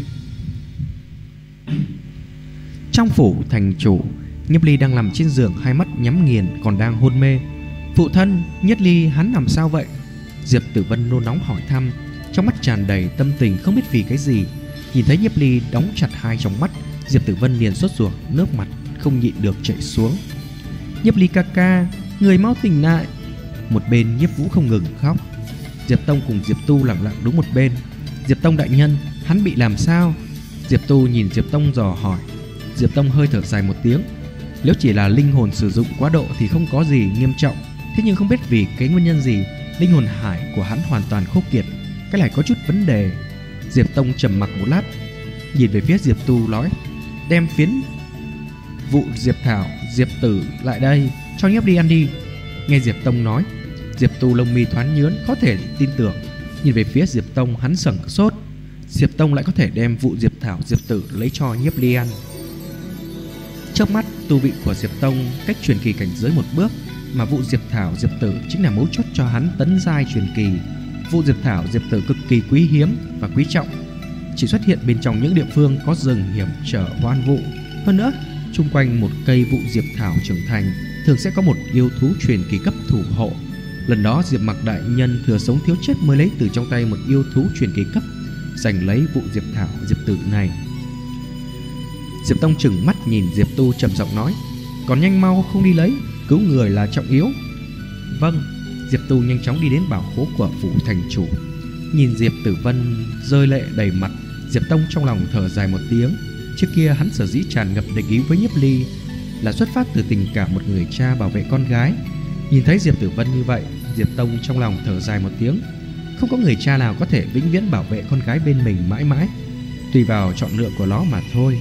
Trong phủ thành chủ, Nhiếp Ly đang nằm trên giường, hai mắt nhắm nghiền, còn đang hôn mê. Phụ thân, Nhiếp Ly hắn làm sao vậy? Diệp Tử Vân nôn nóng hỏi thăm, trong mắt tràn đầy tâm tình không biết vì cái gì. Nhìn thấy Nhiếp Ly đóng chặt hai tròng mắt, Diệp Tử Vân liền sốt ruột, nước mặt không nhịn được chảy xuống. Nhiếp Ly ca ca, người mau tỉnh lại. Một bên Nhiếp Vũ không ngừng khóc. Diệp Tông cùng Diệp Tu lặng lặng đứng một bên. Diệp Tông đại nhân, hắn bị làm sao? Diệp Tu nhìn Diệp Tông dò hỏi. Diệp Tông hơi thở dài một tiếng. Nếu chỉ là linh hồn sử dụng quá độ thì không có gì nghiêm trọng, thế nhưng không biết vì cái nguyên nhân gì, linh hồn hải của hắn hoàn toàn khô kiệt. Cái này có chút vấn đề. Diệp Tông trầm mặc một lát, nhìn về phía Diệp Tu nói, đem phiến vụ Diệp Thảo, Diệp Tử lại đây, cho Nhiếp Ly ăn đi. Nghe Diệp Tông nói, Diệp Tu lông mi thoáng nhướng, có thể tin tưởng. Nhìn về phía Diệp Tông, hắn sửng sốt. Diệp Tông lại có thể đem vụ Diệp Thảo, Diệp Tử lấy cho Nhiếp Ly ăn. Chớp mắt, tu vị của Diệp Tông cách truyền kỳ cảnh giới một bước, mà vụ Diệp Thảo, Diệp Tử chính là mấu chốt cho hắn tấn giai truyền kỳ. Vụ Diệp Thảo, Diệp Tử cực kỳ quý hiếm và quý trọng, chỉ xuất hiện bên trong những địa phương có rừng hiểm trở hoang vu. Hơn nữa, chung quanh một cây vụ Diệp Thảo trưởng thành thường sẽ có một yêu thú truyền kỳ cấp thủ hộ. Lần đó Diệp Mặc đại nhân thừa sống thiếu chết mới lấy từ trong tay một yêu thú truyền kỳ cấp, giành lấy vụ Diệp Thảo, Diệp Tử này. Diệp Tông trừng mắt nhìn Diệp Tu trầm giọng nói, còn nhanh mau không đi lấy, cứu người là trọng yếu. Vâng. Diệp Tu nhanh chóng đi đến bảo khố của phủ thành chủ. Nhìn Diệp Tử Vân rơi lệ đầy mặt, Diệp Tông trong lòng thở dài một tiếng. Trước kia hắn sở dĩ tràn ngập địch ý với Nhiếp Ly là xuất phát từ tình cảm một người cha bảo vệ con gái. Nhìn thấy Diệp Tử Vân như vậy, Diệp Tông trong lòng thở dài một tiếng. Không có người cha nào có thể vĩnh viễn bảo vệ con gái bên mình mãi mãi, tùy vào chọn lựa của nó mà thôi.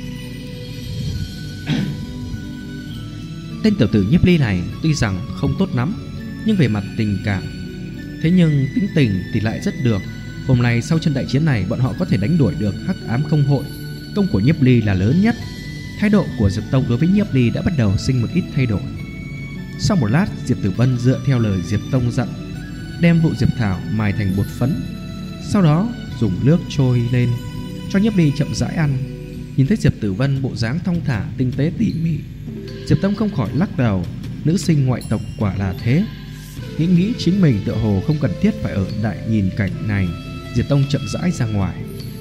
Tên tiểu tử Nhiếp Ly này tuy rằng không tốt lắm, nhưng về mặt tình cảm, thế nhưng tính tình thì lại rất được. Hôm nay sau trận đại chiến này, bọn họ có thể đánh đuổi được hắc ám công hội. Công của Nhiếp Ly là lớn nhất. Thái độ của Diệp Tông đối với Nhiếp Ly đã bắt đầu sinh một ít thay đổi. Sau một lát, Diệp Tử Vân dựa theo lời Diệp Tông dặn, đem vụ Diệp Thảo mài thành bột phấn, sau đó dùng nước trôi lên cho Nhiếp Ly chậm rãi ăn. Nhìn thấy Diệp Tử Vân bộ dáng thong thả, tinh tế tỉ mỉ, Diệp Tông không khỏi lắc đầu. Nữ sinh ngoại tộc quả là thế. Nghĩ chính mình tựa hồ không cần thiết phải ở đại nhìn cảnh này, Diệp Tông chậm rãi ra ngoài.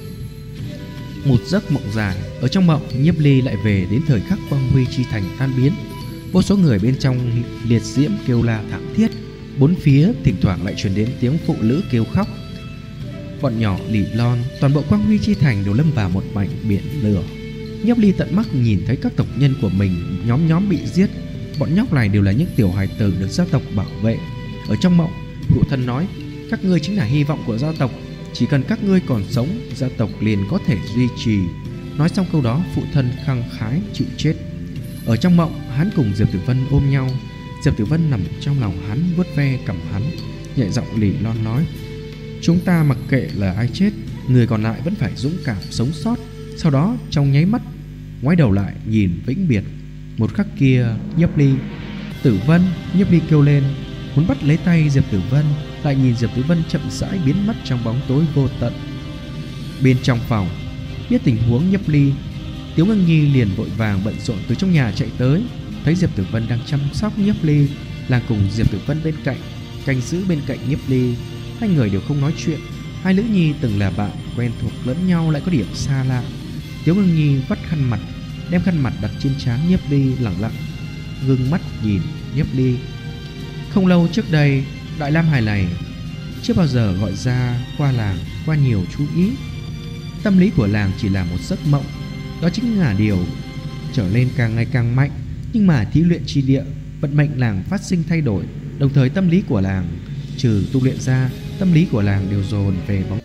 Một giấc mộng dài. Ở trong mộng, Nhiếp Ly lại về đến thời khắc Quang Huy Chi Thành tan biến. Vô số người bên trong liệt diễm kêu la thảm thiết, bốn phía thỉnh thoảng lại truyền đến tiếng phụ nữ kêu khóc. Bọn nhỏ lỉ lon, toàn bộ Quang Huy Chi Thành đều lâm vào một mảnh biển lửa. Nhiếp Ly tận mắt nhìn thấy các tộc nhân của mình nhóm bị giết. Bọn nhóc này đều là những tiểu hài tử được gia tộc bảo vệ. Ở trong mộng, phụ thân nói, các ngươi chính là hy vọng của gia tộc, chỉ cần các ngươi còn sống, gia tộc liền có thể duy trì. Nói xong câu đó, phụ thân khăng khái chịu chết. Ở trong mộng, hắn cùng Diệp Tử Vân ôm nhau. Diệp Tử Vân nằm trong lòng hắn, vuốt ve cằm hắn, nhẹ giọng lỉ lon nói, chúng ta mặc kệ là ai chết, người còn lại vẫn phải dũng cảm sống sót. Sau đó trong nháy mắt ngoái đầu lại nhìn vĩnh biệt. Một khắc kia, Nhiếp Ly, Tử Vân, Nhiếp Ly kêu lên, muốn bắt lấy tay Diệp Tử Vân, lại nhìn Diệp Tử Vân chậm rãi biến mất trong bóng tối vô tận. Bên trong phòng, biết tình huống Nhiếp Ly, Tiếu Ngưng Nhi liền vội vàng bận rộn từ trong nhà chạy tới. Thấy Diệp Tử Vân đang chăm sóc Nhiếp Ly, là cùng Diệp Tử Vân bên cạnh, canh giữ bên cạnh Nhiếp Ly. Hai người đều không nói chuyện. Hai nữ nhi từng là bạn quen thuộc lẫn nhau lại có điểm xa lạ. Tiếu Ngưng Nhi vắt khăn mặt, đem khăn mặt đặt trên trán Nhiếp Ly, lẳng lặng ngưng mắt nhìn Nhiếp Ly. Không lâu trước đây, Đại Lam Hải này chưa bao giờ gọi ra qua làng qua nhiều chú ý. Tâm lý của làng chỉ là một giấc mộng, đó chính là điều trở lên càng ngày càng mạnh. Nhưng mà thí luyện chi địa, vận mệnh làng phát sinh thay đổi, đồng thời tâm lý của làng trừ tu luyện ra, tâm lý của làng đều dồn về bóng.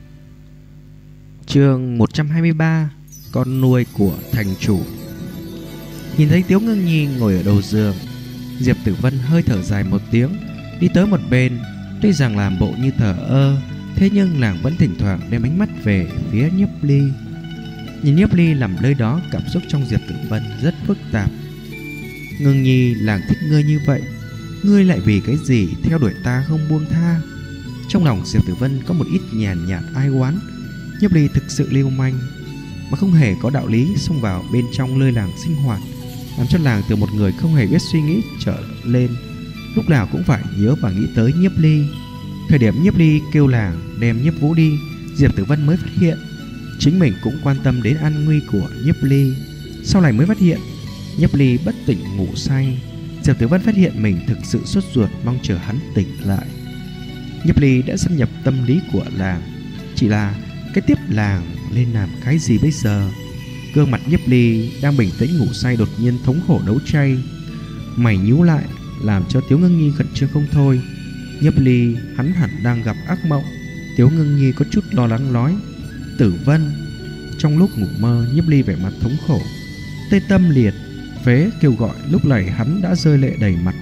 Chương 123: Con nuôi của thành chủ. Nhìn thấy Tiếu Ngưng Nhi ngồi ở đầu giường, Diệp Tử Vân hơi thở dài một tiếng, đi tới một bên. Tuy rằng làm bộ như thờ ơ, thế nhưng nàng vẫn thỉnh thoảng đem ánh mắt về phía Nhiếp Ly. Nhìn Nhiếp Ly nằm nơi đó, cảm xúc trong Diệp Tử Vân rất phức tạp. Ngưng Nhi, làng thích ngươi như vậy, ngươi lại vì cái gì theo đuổi ta không buông tha? Trong lòng Diệp Tử Vân có một ít nhàn nhạt ai oán. Nhiếp Ly thực sự lưu manh mà không hề có đạo lý, xông vào bên trong nơi làng sinh hoạt, làm cho làng từ một người không hề biết suy nghĩ trở lên lúc nào cũng phải nhớ và nghĩ tới Nhiếp Ly. Thời điểm Nhiếp Ly kêu làng đem Nhiếp Vũ đi, Diệp Tử Vân mới phát hiện chính mình cũng quan tâm đến an nguy của Nhiếp Ly. Sau này mới phát hiện Nhiếp Ly bất tỉnh ngủ say. Diệp Tử Vân phát hiện mình thực sự sốt ruột, mong chờ hắn tỉnh lại. Nhiếp Ly đã xâm nhập tâm lý của làng, chỉ là cái tiếp làng nên làm cái gì bây giờ? Gương mặt Nhiếp Ly đang bình tĩnh ngủ say đột nhiên thống khổ đấu chay, mày nhíu lại làm cho Tiếu Ngưng Nhi khẩn trương không thôi. Nhiếp Ly, hắn hẳn đang gặp ác mộng. Tiếu Ngưng Nhi có chút lo lắng nói: Tử Vân. Trong lúc ngủ mơ, Nhiếp Ly vẻ mặt thống khổ, tê tâm liệt phế kêu gọi. Lúc này hắn đã rơi lệ đầy mặt.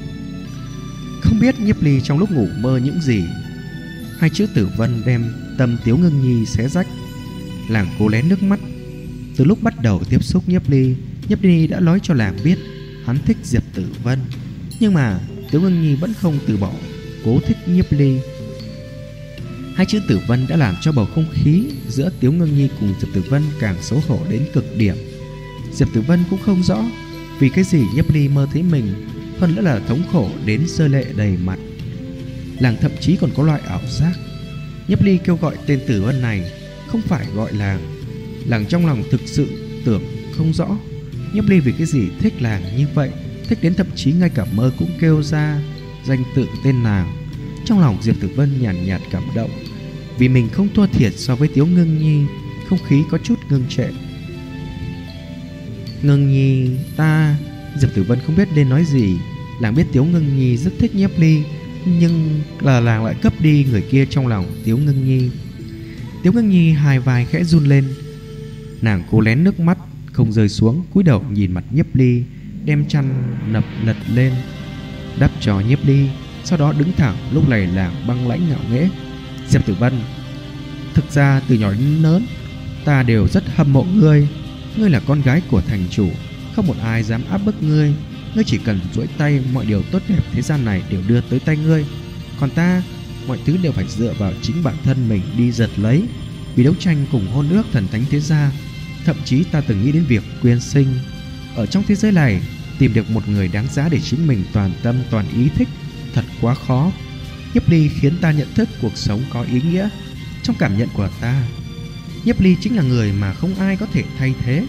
Không biết Nhiếp Ly trong lúc ngủ mơ những gì. Hai chữ Tử Vân đem tâm Tiếu Ngưng Nhi xé rách. Làng cố lén nước mắt. Từ lúc bắt đầu tiếp xúc Nhiếp Ly đã nói cho làng biết hắn thích Diệp Tử Vân. Nhưng mà Tiếu Ngưng Nhi vẫn không từ bỏ, cố thích Nhiếp Ly. Hai chữ Tử Vân đã làm cho bầu không khí giữa Tiếu Ngưng Nhi cùng Diệp Tử Vân càng xấu hổ đến cực điểm. Diệp Tử Vân cũng không rõ vì cái gì Nhiếp Ly mơ thấy mình, hơn nữa là thống khổ đến rơi lệ đầy mặt. Làng thậm chí còn có loại ảo giác Nhiếp Ly kêu gọi tên Tử Vân này không phải gọi làng. Làng trong lòng thực sự tưởng không rõ Nhiếp Ly vì cái gì thích làng như vậy, thích đến thậm chí ngay cả mơ cũng kêu ra danh tự tên nàng. Trong lòng Diệp Tử Vân nhàn nhạt cảm động, vì mình không thua thiệt so với Tiếu Ngưng Nhi. Không khí có chút ngưng trệ. Ngưng Nhi ta... Diệp Tử Vân không biết nên nói gì. Làng biết Tiếu Ngưng Nhi rất thích Nhiếp Ly, nhưng là làng lại cấp đi người kia trong lòng Tiếu Ngưng Nhi. Tiếu Ngưng Nhi hai vai khẽ run lên. Nàng cố lén nước mắt không rơi xuống, cúi đầu nhìn mặt Nhiếp Ly, đem chăn nập lật lên đắp cho Nhiếp Ly, sau đó đứng thẳng. Lúc này làng băng lãnh ngạo nghễ: Diệp Tử Vân, thực ra từ nhỏ đến lớn ta đều rất hâm mộ ngươi. Ngươi là con gái của thành chủ, không một ai dám áp bức ngươi. Ngươi chỉ cần duỗi tay, mọi điều tốt đẹp thế gian này đều đưa tới tay ngươi. Còn ta, mọi thứ đều phải dựa vào chính bản thân mình đi giật lấy. Vì đấu tranh cùng hôn ước thần thánh thế gia, thậm chí ta từng nghĩ đến việc quyên sinh. Ở trong thế giới này, tìm được một người đáng giá để chính mình toàn tâm toàn ý thích thật quá khó. Nhiếp Ly khiến ta nhận thức cuộc sống có ý nghĩa. Trong cảm nhận của ta, Nhiếp Ly chính là người mà không ai có thể thay thế.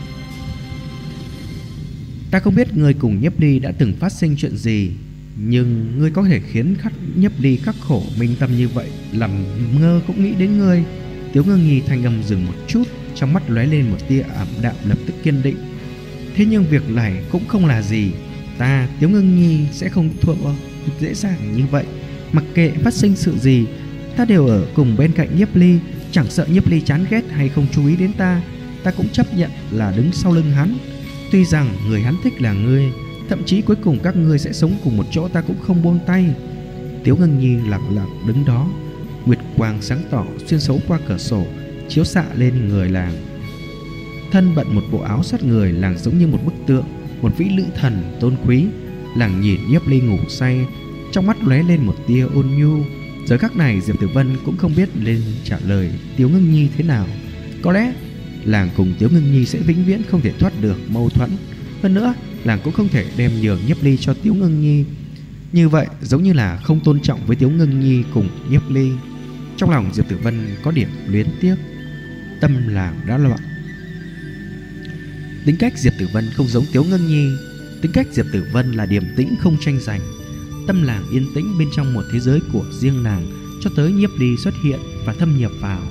Ta không biết ngươi cùng Nhiếp Ly đã từng phát sinh chuyện gì, nhưng ngươi có thể khiến Nhiếp Ly khắc khổ minh tâm như vậy, làm ngơ cũng nghĩ đến ngươi. Tiếu Ngưng Nhi thanh âm dừng một chút, trong mắt lóe lên một tia ảm đạm, lập tức kiên định: Thế nhưng việc này cũng không là gì. Ta, Tiếu Ngưng Nhi sẽ không thua dễ dàng như vậy. Mặc kệ phát sinh sự gì, ta đều ở cùng bên cạnh Nhiếp Ly. Chẳng sợ Nhiếp Ly chán ghét hay không chú ý đến ta, ta cũng chấp nhận là đứng sau lưng hắn. Tuy rằng người hắn thích là ngươi, thậm chí cuối cùng các ngươi sẽ sống cùng một chỗ, ta cũng không buông tay. Tiếu Ngưng Nhi lặng lặng đứng đó. Nguyệt quang sáng tỏ xuyên thấu qua cửa sổ chiếu xạ lên người làng. Thân bận một bộ áo sát người, làng giống như một bức tượng, một vĩ nữ thần tôn quý. Làng nhìn Nhiếp Ly ngủ say, trong mắt lóe lên một tia ôn nhu. Giờ khắc này Diệp Tử Vân cũng không biết nên trả lời Tiếu Ngưng Nhi thế nào. Có lẽ làng cùng Tiếu Ngưng Nhi sẽ vĩnh viễn không thể thoát được mâu thuẫn. Hơn nữa, làng cũng không thể đem nhường Nhiếp Ly cho Tiếu Ngưng Nhi. Như vậy giống như là không tôn trọng với Tiếu Ngưng Nhi cùng Nhiếp Ly. Trong lòng Diệp Tử Vân có điểm luyến tiếc, tâm làng đã loạn. Tính cách Diệp Tử Vân không giống Tiếu Ngưng Nhi. Tính cách Diệp Tử Vân là điềm tĩnh không tranh giành, tâm làng yên tĩnh bên trong một thế giới của riêng nàng, cho tới Nhiếp Ly xuất hiện và thâm nhập vào.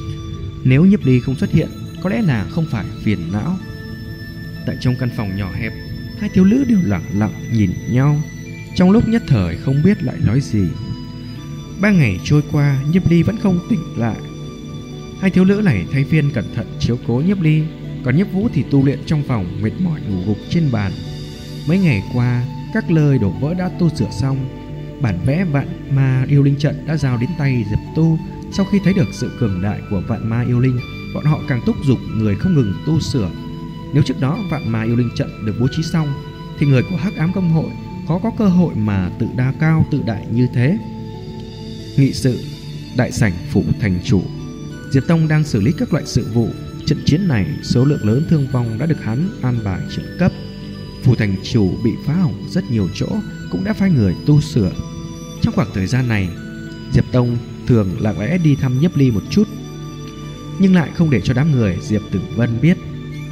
Nếu Nhiếp Ly không xuất hiện, có lẽ nàng không phải phiền não. Tại trong căn phòng nhỏ hẹp, hai thiếu nữ đều lặng lặng nhìn nhau, trong lúc nhất thời không biết lại nói gì. 3 ngày trôi qua, Nhiếp Ly vẫn không tỉnh lại. Hai thiếu nữ này thay phiên cẩn thận chiếu cố Nhiếp Ly, còn Nhiếp Vũ thì tu luyện trong phòng, mệt mỏi ngủ gục trên bàn. Mấy ngày qua, các lời đổ vỡ đã tu sửa xong. Bản vẽ vạn ma yêu linh trận đã giao đến tay Diệp Tu. Sau khi thấy được sự cường đại của vạn ma yêu linh, bọn họ càng thúc giục người không ngừng tu sửa. Nếu trước đó vạn ma yêu linh trận được bố trí xong, thì người của Hắc Ám Công hội khó có cơ hội mà tự đa cao tự đại như thế. Nghị sự đại sảnh phủ thành chủ, Diệp Tông đang xử lý các loại sự vụ. Trận chiến này số lượng lớn thương vong đã được hắn an bài trợ cấp. Phủ thành chủ bị phá hỏng rất nhiều chỗ, cũng đã phái người tu sửa. Trong khoảng thời gian này, Diệp Tông thường lặng lẽ đi thăm Nhiếp Ly một chút, nhưng lại không để cho đám người Diệp Tử Vân biết.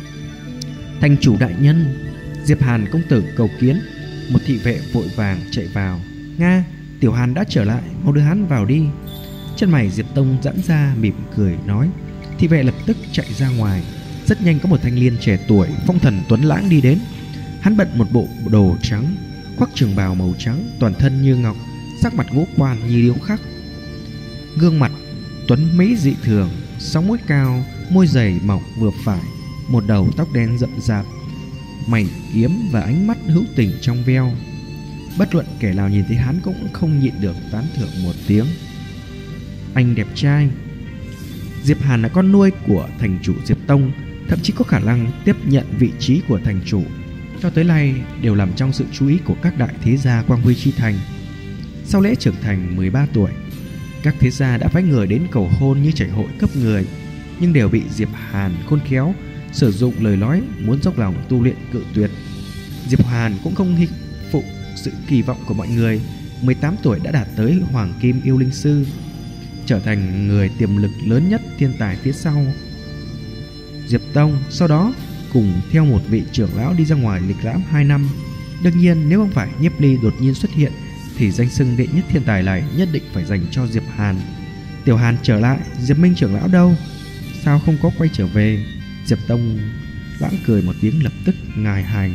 Thành chủ đại nhân, Diệp Hàn công tử cầu kiến. Một thị vệ vội vàng chạy vào. Nga, Tiểu Hàn đã trở lại, mau đưa hắn vào đi. Chân mày Diệp Tông giãn ra, mỉm cười nói. Thị vệ lập tức chạy ra ngoài. Rất nhanh có một thanh niên trẻ tuổi phong thần tuấn lãng đi đến. Hắn bận một bộ đồ trắng, khoác trường bào màu trắng, toàn thân như ngọc, sắc mặt ngũ quan như điêu khắc. Gương mặt tuấn mỹ dị thường, sóng mũi cao, môi dày mỏng vừa phải, một đầu tóc đen rậm rạp, mày kiếm và ánh mắt hữu tình trong veo. Bất luận kẻ nào nhìn thấy hắn cũng không nhịn được tán thưởng một tiếng. Anh đẹp trai. Diệp Hàn là con nuôi của thành chủ Diệp Tông, thậm chí có khả năng tiếp nhận vị trí của thành chủ. Cho tới nay đều nằm trong sự chú ý của các đại thế gia Quang Huy Chi Thành. Sau lễ trưởng thành 13 tuổi, các thế gia đã phái người đến cầu hôn như chảy hội cấp người, nhưng đều bị Diệp Hàn khôn khéo sử dụng lời nói muốn dốc lòng tu luyện cự tuyệt. Diệp Hàn cũng không hy phụ sự kỳ vọng của mọi người. 18 tuổi đã đạt tới Hoàng Kim Yêu Linh Sư, trở thành người tiềm lực lớn nhất thiên tài phía sau Diệp Tông. Sau đó cùng theo một vị trưởng lão đi ra ngoài lịch lãm 2 năm. Đương nhiên nếu không phải Nhiếp Ly đột nhiên xuất hiện, thì danh xưng đệ nhất thiên tài này nhất định phải dành cho Diệp Hàn. Tiểu Hàn trở lại, Diệp Minh trưởng lão đâu? Sao không có quay trở về? Diệp Tông lãng cười một tiếng, lập tức ngài hành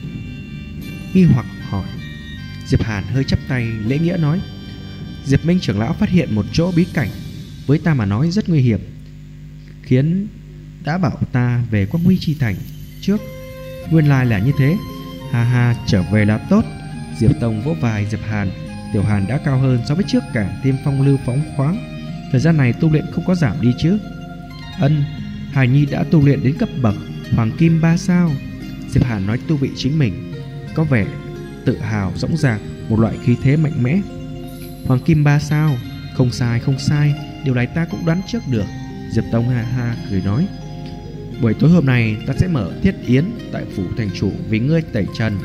nghi hoặc hỏi. Diệp Hàn hơi chắp tay lễ nghĩa nói. Diệp Minh trưởng lão phát hiện một chỗ bí cảnh, với ta mà nói rất nguy hiểm, khiến đã bảo ta về Quang Huy Chi Thành trước. Nguyên lai là như thế. Ha ha, trở về là tốt. Diệp Tông vỗ vai Diệp Hàn. Tiểu Hàn đã cao hơn so với trước, càng thêm phong lưu phóng khoáng. Thời gian này tu luyện không có giảm đi chứ? Ân, Hải Nhi đã tu luyện đến cấp bậc Hoàng Kim 3 sao. Diệp Hàn nói tu vị chính mình, có vẻ tự hào dõng dạc, một loại khí thế mạnh mẽ. Hoàng Kim 3 sao? Không sai, không sai, điều này ta cũng đoán trước được. Diệp Tông ha ha cười nói. Buổi tối hôm nay ta sẽ mở thiết yến tại phủ thành chủ vì ngươi tẩy trần.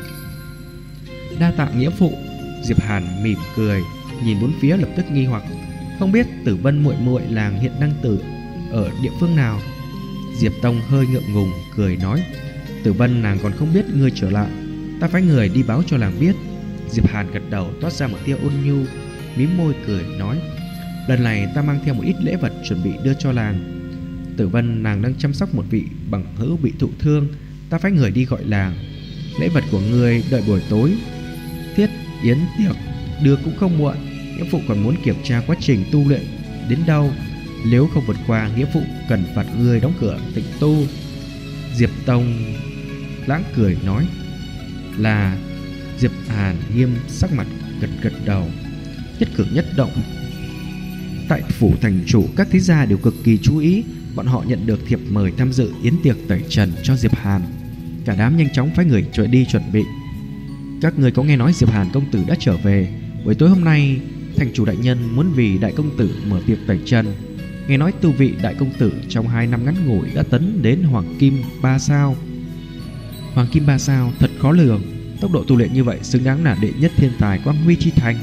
Đa tạ nghĩa phụ. Diệp Hàn mỉm cười, nhìn bốn phía lập tức nghi hoặc, không biết Tử Vân muội muội làng hiện đang ở địa phương nào. Diệp Tông hơi ngượng ngùng cười nói. Tử Vân nàng còn không biết ngươi trở lại, ta phái người đi báo cho làng biết. Diệp Hàn gật đầu, toát ra một tia ôn nhu, mím môi cười nói. Lần này ta mang theo một ít lễ vật chuẩn bị đưa cho làng. Tử Vân nàng đang chăm sóc một vị bằng hữu bị thụ thương, ta phái người đi gọi làng. Lễ vật của ngươi đợi buổi tối thiết yến tiệc đưa cũng không muộn. Nghĩa phụ còn muốn kiểm tra quá trình tu luyện đến đâu, nếu không vượt qua, nghĩa phụ cần phạt ngươi đóng cửa tịnh tu. Diệp Tông lãng cười nói. Là. Diệp Hàn nghiêm sắc mặt gật gật đầu. Nhất cử nhất động tại phủ thành chủ, các thế gia đều cực kỳ chú ý. Bọn họ nhận được thiệp mời tham dự yến tiệc tẩy trần cho Diệp Hàn. Cả đám nhanh chóng phái người đi chuẩn bị. Các người có nghe nói Diệp Hàn công tử đã trở về? Buổi tối hôm nay thành chủ đại nhân muốn vì đại công tử mở tiệc tẩy trần. Nghe nói tu vị đại công tử trong 2 năm ngắn ngủi đã tấn đến Hoàng Kim 3 sao. Hoàng Kim 3 sao thật khó lường. Tốc độ tu luyện như vậy xứng đáng là đệ nhất thiên tài Quang Huy Chi Thành.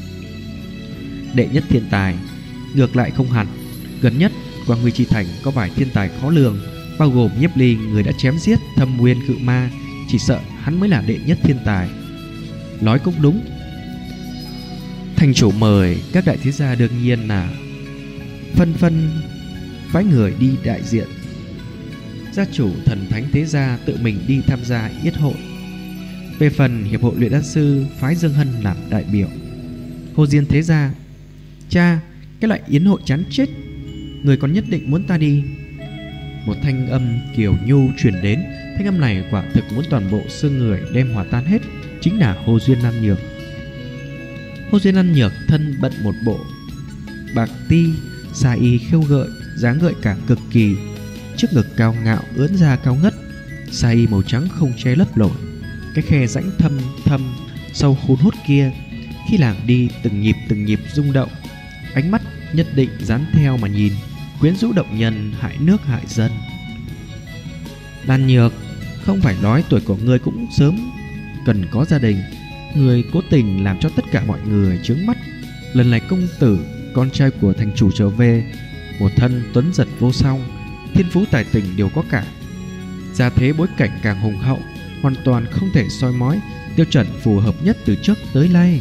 Đệ nhất thiên tài ngược lại không hẳn. Gần nhất Quang Huy Chi Thành có vài thiên tài khó lường, bao gồm Nhiếp Ly, người đã chém giết Thâm Nguyên Cự Ma. Chỉ sợ hắn mới là đệ nhất thiên tài. Nói cũng đúng, thành chủ mời các đại thế gia đương nhiên là phân phái người đi đại diện. Gia chủ Thần Thánh thế gia tự mình đi tham gia yết hội. Về phần hiệp hội luyện đan sư phái Dương Hân làm đại biểu. Hồ Diên thế gia: cha, cái loại yến hội chán chết, người còn nhất định muốn ta đi. Một thanh âm kiều nhu truyền đến. Thanh âm này quả thực muốn toàn bộ xương người đem hòa tan hết. Chính là Hồ Duyên Nam Nhược. Hồ Duyên Nam Nhược thân bận một bộ bạc ti sa y khêu gợi, dáng gợi cảm cực kỳ. Trước ngực cao ngạo ưỡn ra cao ngất, sa y màu trắng không che lấp nổi cái khe rãnh thâm sâu hun hút kia. Khi làng đi từng nhịp rung động, ánh mắt nhất định dán theo mà nhìn, quyến rũ động nhân, hại nước hại dân. Đan Nhược, không phải nói tuổi của ngươi cũng sớm cần có gia đình. Người cố tình làm cho tất cả mọi người chướng mắt. Lần này công tử, con trai của thành chủ trở về, một thân tuấn giật vô song, thiên phú tài tình đều có cả, gia thế bối cảnh càng hùng hậu, hoàn toàn không thể soi mói, tiêu chuẩn phù hợp nhất từ trước tới nay.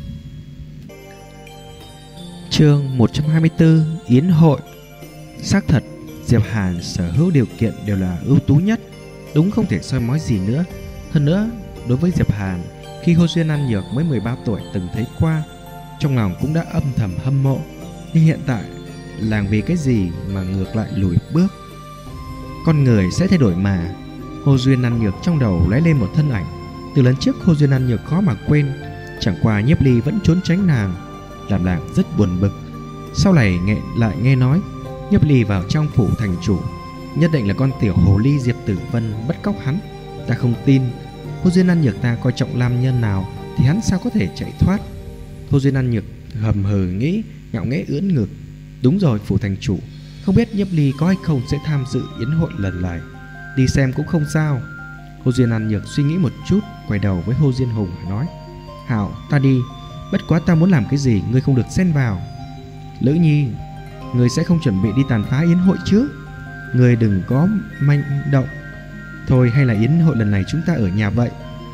Chương 124: Yến hội. Xác thật, Diệp Hàn sở hữu điều kiện đều là ưu tú nhất, đúng không thể soi mói gì nữa. Hơn nữa, đối với Diệp Hàn, khi Hồ Duyên An Nhược mới 13 tuổi từng thấy qua, trong lòng cũng đã âm thầm hâm mộ. Nhưng hiện tại, làng vì cái gì mà ngược lại lùi bước? Con người sẽ thay đổi mà. Hồ Duyên An Nhược trong đầu lóe lên một thân ảnh. Từ lần trước Hồ Duyên An Nhược khó mà quên, chẳng qua Nhiếp Ly vẫn trốn tránh nàng, làm nàng rất buồn bực. Sau này lại nghe nói Nhiếp Ly vào trong phủ thành chủ, nhất định là con tiểu hồ ly Diệp Tử Vân bắt cóc hắn. Ta không tin. Hồ Duyên An Nhược ta coi trọng nam nhân nào thì hắn sao có thể chạy thoát? Hồ Duyên An Nhược hầm hừ nghĩ, ngạo nghễ ưỡn ngực. Đúng rồi, phủ thành chủ, không biết Nhiếp Ly có hay không sẽ tham dự yến hội lần này. Đi xem cũng không sao. Hồ Duyên An Nhược suy nghĩ một chút, quay đầu với Hồ Diên Hùng nói: Hảo, ta đi. Bất quá ta muốn làm cái gì ngươi không được xen vào. Lữ Nhi, ngươi sẽ không chuẩn bị đi tàn phá yến hội chứ? Ngươi đừng có manh động. Thôi hay là yến hội lần này chúng ta ở nhà vậy.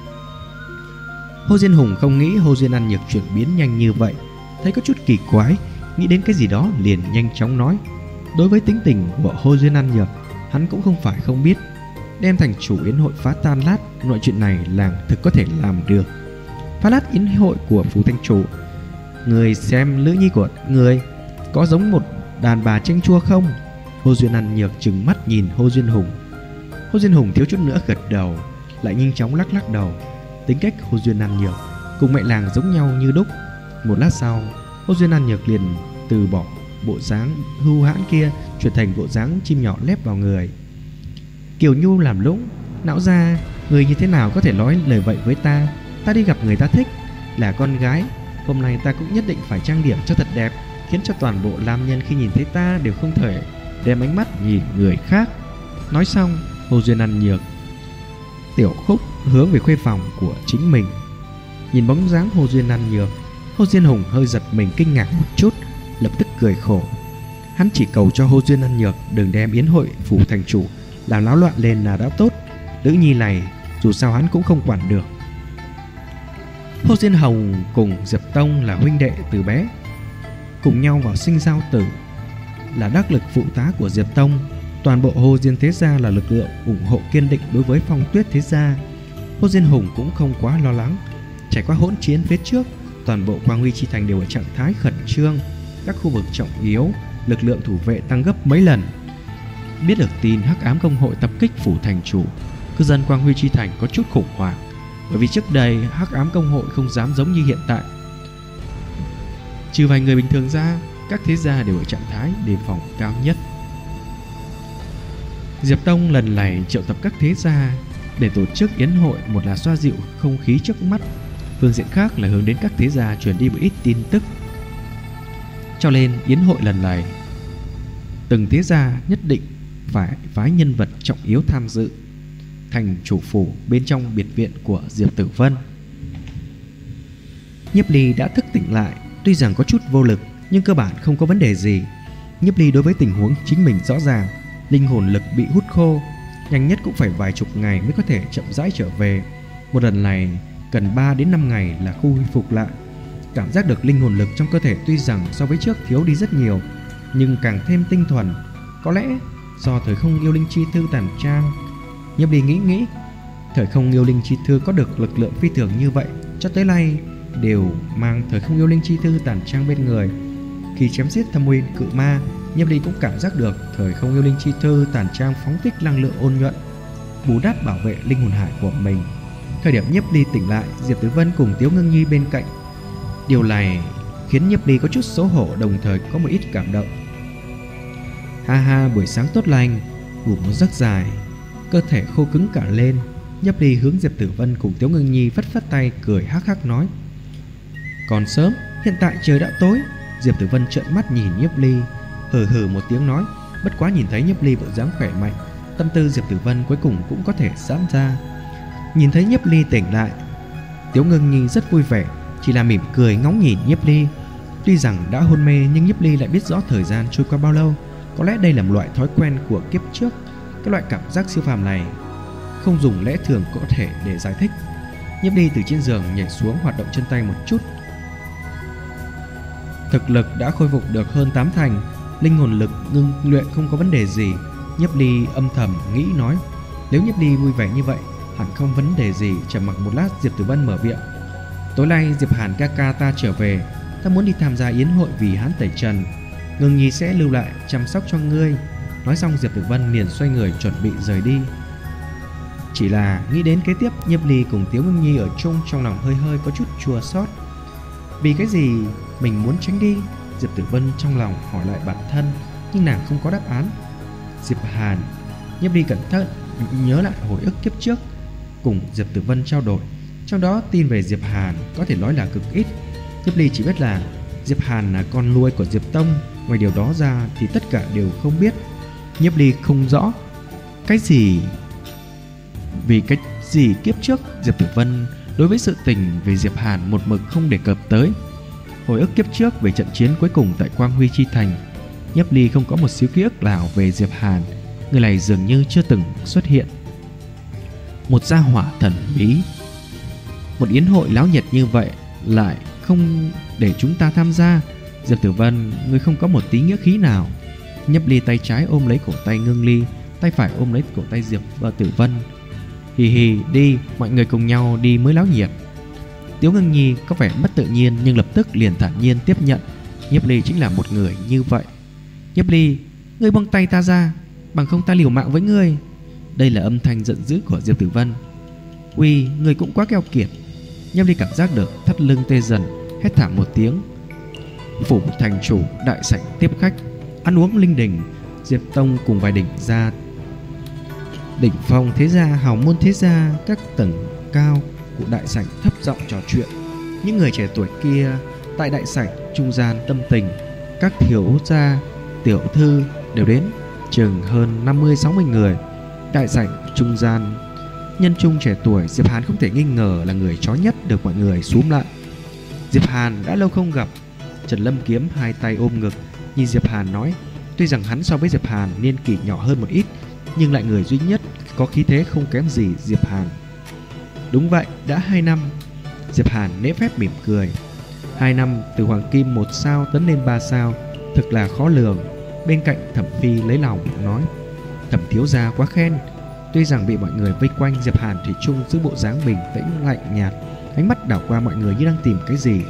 Hồ Diên Hùng không nghĩ Hồ Duyên An Nhược chuyển biến nhanh như vậy, thấy có chút kỳ quái, nghĩ đến cái gì đó liền nhanh chóng nói. Đối với tính tình của Hồ Duyên An Nhược, hắn cũng không phải không biết. Đem thành chủ yến hội phá tan lát, loại chuyện này làng thực có thể làm được. Phá lát yến hội của phủ thành chủ, người xem Lữ Nhi của người có giống một đàn bà chanh chua không? Hồ Duyên An Nhược trừng mắt nhìn Hồ Duyên Hùng. Hồ Duyên Hùng thiếu chút nữa gật đầu, lại nhanh chóng lắc đầu. Tính cách Hồ Duyên An Nhược cùng mẹ làng giống nhau như đúc. Một lát sau, Hồ Duyên An Nhược liền từ bỏ bộ dáng hưu hãn kia, chuyển thành bộ dáng chim nhỏ lép vào người. Kiều Nhu làm lũng: Não ra, người như thế nào có thể nói lời vậy với ta? Ta đi gặp người ta thích, là con gái. Hôm nay ta cũng nhất định phải trang điểm cho thật đẹp, khiến cho toàn bộ nam nhân khi nhìn thấy ta đều không thể đem ánh mắt nhìn người khác. Nói xong, Hồ Duyên An Nhược tiểu khúc hướng về khuê phòng của chính mình. Nhìn bóng dáng Hồ Duyên An Nhược, Hồ Diên Hùng hơi giật mình kinh ngạc một chút, lập tức cười khổ. Hắn chỉ cầu cho Hồ Duyên An Nhược đừng đem yến hội phủ thành chủ làm náo loạn lên là đã tốt. Nữ nhi này dù sao hắn cũng không quản được. Hồ Diên Hồng cùng Diệp Tông là huynh đệ từ bé, cùng nhau vào sinh giao tử, là đắc lực phụ tá của Diệp Tông. Toàn bộ Hồ Diên thế gia là lực lượng ủng hộ kiên định đối với Phong Tuyết thế gia. Hồ Diên Hùng cũng không quá lo lắng. Trải qua hỗn chiến phía trước, toàn bộ Quang Huy Chi Thành đều ở trạng thái khẩn trương, các khu vực trọng yếu lực lượng thủ vệ tăng gấp mấy lần. Biết được tin Hắc Ám Công hội tập kích phủ thành chủ, cư dân Quang Huy Chi Thành có chút khủng hoảng, bởi vì trước đây Hắc Ám Công hội không dám giống như hiện tại. Trừ vài người bình thường ra, các thế gia đều ở trạng thái đề phòng cao nhất. Diệp Tông lần này triệu tập các thế gia để tổ chức yến hội, một là xoa dịu không khí trước mắt, phương diện khác là hướng đến các thế gia truyền đi một ít tin tức. Cho nên yến hội lần này, từng thế gia nhất định phải phái nhân vật trọng yếu tham dự. Thành chủ phủ bên trong biệt viện của Diệp Tử Vân, Nhiếp Ly đã thức tỉnh lại, tuy rằng có chút vô lực nhưng cơ bản không có vấn đề gì. Nhiếp Ly đối với tình huống chính mình rõ ràng, linh hồn lực bị hút khô, nhanh nhất cũng phải vài chục ngày mới có thể chậm rãi trở về. Một lần này cần 3 đến 5 ngày là khôi phục lại. Cảm giác được linh hồn lực trong cơ thể tuy rằng so với trước thiếu đi rất nhiều, nhưng càng thêm tinh thuần. Có lẽ do thời không yêu linh chi thư tàn trang. Nhiếp Ly nghĩ thời không yêu linh chi thư có được lực lượng phi thường như vậy, cho tới nay đều mang thời không yêu linh chi thư tàn trang bên người. Khi chém giết Thâm Uyên cự ma, Nhiếp Ly cũng cảm giác được thời không yêu linh chi thư tàn trang phóng thích năng lượng ôn nhuận, bù đắp bảo vệ linh hồn hải của mình. Thời điểm Nhiếp Ly tỉnh lại, Diệp Tử Vân cùng Tiếu Ngưng Nhi bên cạnh. Điều này khiến Nhiếp Ly có chút xấu hổ, đồng thời có một ít cảm động. Ha ha, buổi sáng tốt lành, ngủ một giấc dài, cơ thể khô cứng cả lên. Nhiếp Ly hướng Diệp Tử Vân cùng Tiếu Ngưng Nhi phất phất tay, cười hắc hắc nói: còn sớm, hiện tại trời đã tối. Diệp Tử Vân trợn mắt nhìn Nhiếp Ly, hừ một tiếng nói. Bất quá nhìn thấy Nhiếp Ly bộ dáng khỏe mạnh, tâm tư Diệp Tử Vân cuối cùng cũng có thể giãn ra. Nhìn thấy Nhiếp Ly tỉnh lại, Tiếu Ngưng Nhi rất vui vẻ, chỉ là mỉm cười ngóng nhìn Nhiếp Ly. Tuy rằng đã hôn mê nhưng Nhiếp Ly lại biết rõ thời gian trôi qua bao lâu. Có lẽ đây là một loại thói quen của kiếp trước. Cái loại cảm giác siêu phàm này không dùng lẽ thường có thể để giải thích. Nhiếp Ly từ trên giường nhảy xuống, hoạt động chân tay một chút. Thực lực đã khôi phục được hơn 8 thành, linh hồn lực ngưng luyện không có vấn đề gì. Nhiếp Ly âm thầm nghĩ nói, nếu Nhiếp Ly vui vẻ như vậy hẳn không vấn đề gì. Trầm mặc một lát, Diệp Tử Vân mở miệng: tối nay Diệp Hàn ca ca ta trở về, ta muốn đi tham gia yến hội vì hắn tẩy trần, Ngưng Nhi sẽ lưu lại chăm sóc cho ngươi. Nói xong Diệp Tử Vân liền xoay người chuẩn bị rời đi. Chỉ là nghĩ đến kế tiếp Nhiếp Ly cùng Tiếu Ngưng Nhi ở chung, trong lòng hơi có chút chua xót. Vì cái gì mình muốn tránh đi? Diệp Tử Vân trong lòng hỏi lại bản thân, nhưng nàng không có đáp án. Diệp Hàn. Nhiếp Ly cẩn thận nhớ lại hồi ức kiếp trước cùng Diệp Tử Vân trao đổi, trong đó tin về Diệp Hàn có thể nói là cực ít. Nhiếp Ly chỉ biết là Diệp Hàn là con nuôi của Diệp Tông, ngoài điều đó ra thì tất cả đều không biết. Nhiếp Ly không rõ cái gì, vì cái gì kiếp trước Diệp Tử Vân đối với sự tình về Diệp Hàn một mực không đề cập tới. Hồi ức kiếp trước về trận chiến cuối cùng tại Quang Huy Chi Thành, Nhiếp Ly không có một xíu ký ức nào về Diệp Hàn. Người này dường như chưa từng xuất hiện. Một gia hỏa thần bí, một yến hội náo nhiệt như vậy lại không để chúng ta tham gia. Diệp Tử Vân, ngươi không có một tí nghĩa khí nào. Nhiếp Ly tay trái ôm lấy cổ tay Ngưng Ly, tay phải ôm lấy cổ tay Diệp Tử Vân. Hì hì, đi, mọi người cùng nhau đi mới náo nhiệt. Tiếu Ngưng Nhi có vẻ mất tự nhiên nhưng lập tức liền thản nhiên tiếp nhận. Nhiếp Ly chính là một người như vậy. Nhiếp Ly, ngươi buông tay ta ra, bằng không ta liều mạng với ngươi. Đây là âm thanh giận dữ của Diệp Tử Vân. Uy, ngươi cũng quá keo kiệt. Nhiếp Ly cảm giác được thắt lưng tê dần, hét thảm một tiếng. Phủ thành chủ đại sảnh tiếp khách, ăn uống linh đình. Diệp Tông cùng vài đỉnh gia, đỉnh phong thế gia, hào môn thế gia, các tầng cao của đại sảnh thấp giọng trò chuyện. Những người trẻ tuổi kia tại đại sảnh trung gian tâm tình. Các thiếu gia, tiểu thư đều đến, chừng hơn 50-60 người. Đại sảnh trung gian, nhân trung trẻ tuổi, Diệp Hàn không thể nghi ngờ là người chói nhất được mọi người xúm lại. Diệp Hàn đã lâu không gặp. Trần Lâm Kiếm hai tay ôm ngực nhìn Diệp Hàn nói, tuy rằng hắn so với Diệp Hàn niên kỷ nhỏ hơn một ít, nhưng lại người duy nhất có khí thế không kém gì Diệp Hàn. Đúng vậy, đã 2 năm. Diệp Hàn lễ phép mỉm cười. 2 năm từ hoàng kim 1 sao tấn lên 3 sao, thực là khó lường. Bên cạnh Thẩm Phi lấy lòng nói, Thẩm thiếu gia quá khen. Tuy rằng bị mọi người vây quanh, Diệp Hàn thủy chung giữ bộ dáng bình tĩnh lạnh nhạt, ánh mắt đảo qua mọi người như đang tìm cái gì.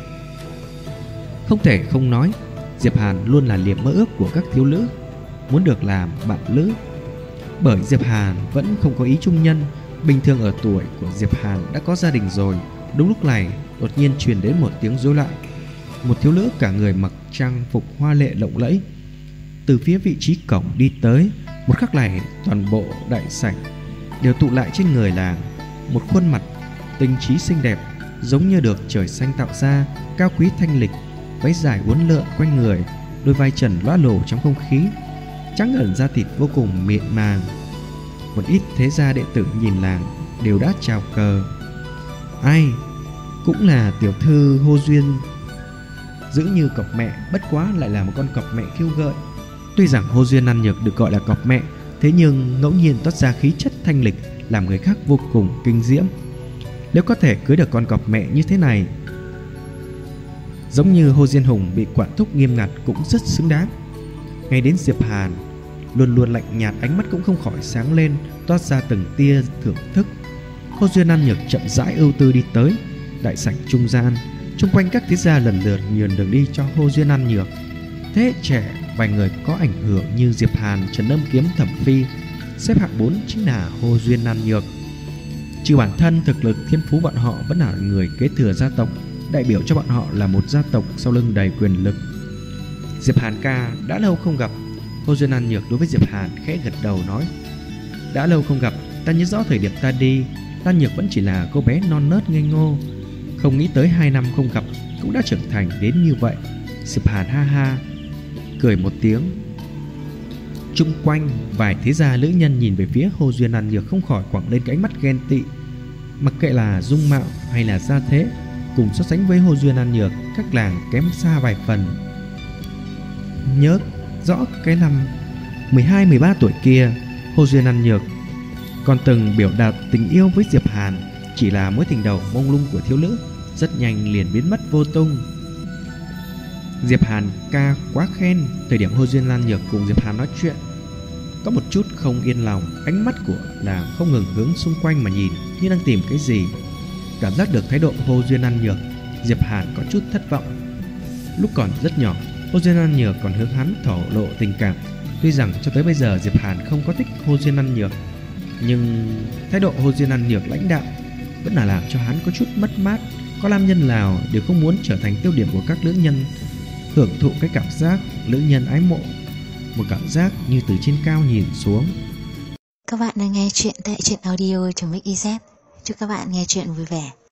Không thể không nói, Diệp Hàn luôn là niềm mơ ước của các thiếu nữ, muốn được làm bạn lữ. Bởi Diệp Hàn vẫn không có ý chung nhân. Bình thường ở tuổi của Diệp Hàn đã có gia đình rồi. Đúng lúc này đột nhiên truyền đến một tiếng rối loạn. Một thiếu nữ cả người mặc trang phục hoa lệ lộng lẫy từ phía vị trí cổng đi tới. Một khắc này toàn bộ đại sảnh đều tụ lại trên người làng. Một khuôn mặt tinh trí xinh đẹp, giống như được trời xanh tạo ra, cao quý thanh lịch, váy dài uốn lượn quanh người, đôi vai trần lóa lổ trong không khí, trắng ẩn da thịt vô cùng mịn màng. Một ít thế gia đệ tử nhìn làng đều đã chào cờ. Ai cũng là tiểu thư Hồ Duyên, giữ như cọp mẹ, bất quá lại là một con cọp mẹ khiêu gợi. Tuy rằng Hồ Duyên ăn nhược được gọi là cọp mẹ, thế nhưng ngẫu nhiên toát ra khí chất thanh lịch làm người khác vô cùng kinh diễm. Nếu có thể cưới được con cọp mẹ như thế này, giống như Hồ Diên Hùng bị quản thúc nghiêm ngặt, cũng rất xứng đáng. Ngay đến Diệp Hàn luôn luôn lạnh nhạt, ánh mắt cũng không khỏi sáng lên, toát ra từng tia thưởng thức. Hồ Duyên An Nhược chậm rãi ưu tư đi tới đại sảnh trung gian, xung quanh các thế gia lần lượt nhường đường đi cho Hồ Duyên An Nhược. Thế hệ trẻ vài người có ảnh hưởng như Diệp Hàn, Trần Âm Kiếm, Thẩm Phi, xếp hạng 4 chính là Hồ Duyên An Nhược. Trừ bản thân thực lực thiên phú, bọn họ vẫn là người kế thừa gia tộc, đại biểu cho bọn họ là một gia tộc sau lưng đầy quyền lực. Diệp Hàn ca, đã lâu không gặp. Hồ Duyên An Nhược đối với Diệp Hàn khẽ gật đầu nói: đã lâu không gặp, ta nhớ rõ thời điểm ta đi, Lan Nhược vẫn chỉ là cô bé non nớt ngây ngô, không nghĩ tới 2 năm không gặp cũng đã trưởng thành đến như vậy. Diệp Hàn ha ha cười một tiếng. Chung quanh vài thế gia nữ nhân nhìn về phía Hồ Duyên An Nhược không khỏi quẳng lên cái ánh mắt ghen tị. Mặc kệ là dung mạo hay là gia thế, cùng so sánh với Hồ Duyên An Nhược, các nàng kém xa vài phần. Nhớ rõ cái năm 12-13 tuổi kia, Hồ Duyên An Nhược còn từng biểu đạt tình yêu với Diệp Hàn, chỉ là mối tình đầu mông lung của thiếu nữ, rất nhanh liền biến mất vô tung. Diệp Hàn ca quá khen. Thời điểm Hồ Duyên An Nhược cùng Diệp Hàn nói chuyện, có một chút không yên lòng, ánh mắt của nàng không ngừng hướng xung quanh mà nhìn, như đang tìm cái gì. Cảm giác được thái độ Hồ Duyên An Nhược, Diệp Hàn có chút thất vọng. Lúc còn rất nhỏ, Hồ Duyên An Nhược còn hướng hắn thổ lộ tình cảm. Tuy rằng cho tới bây giờ Diệp Hàn không có thích Hồ Duyên An Nhược, nhưng thái độ Hồ Duyên An Nhược lãnh đạm vẫn là làm cho hắn có chút mất mát. Có nam nhân nào đều không muốn trở thành tiêu điểm của các nữ nhân, hưởng thụ cái cảm giác nữ nhân ái mộ, một cảm giác như từ trên cao nhìn xuống. Các bạn đang nghe chuyện tại truyện audio.mix.iz. Chúc các bạn nghe chuyện vui vẻ.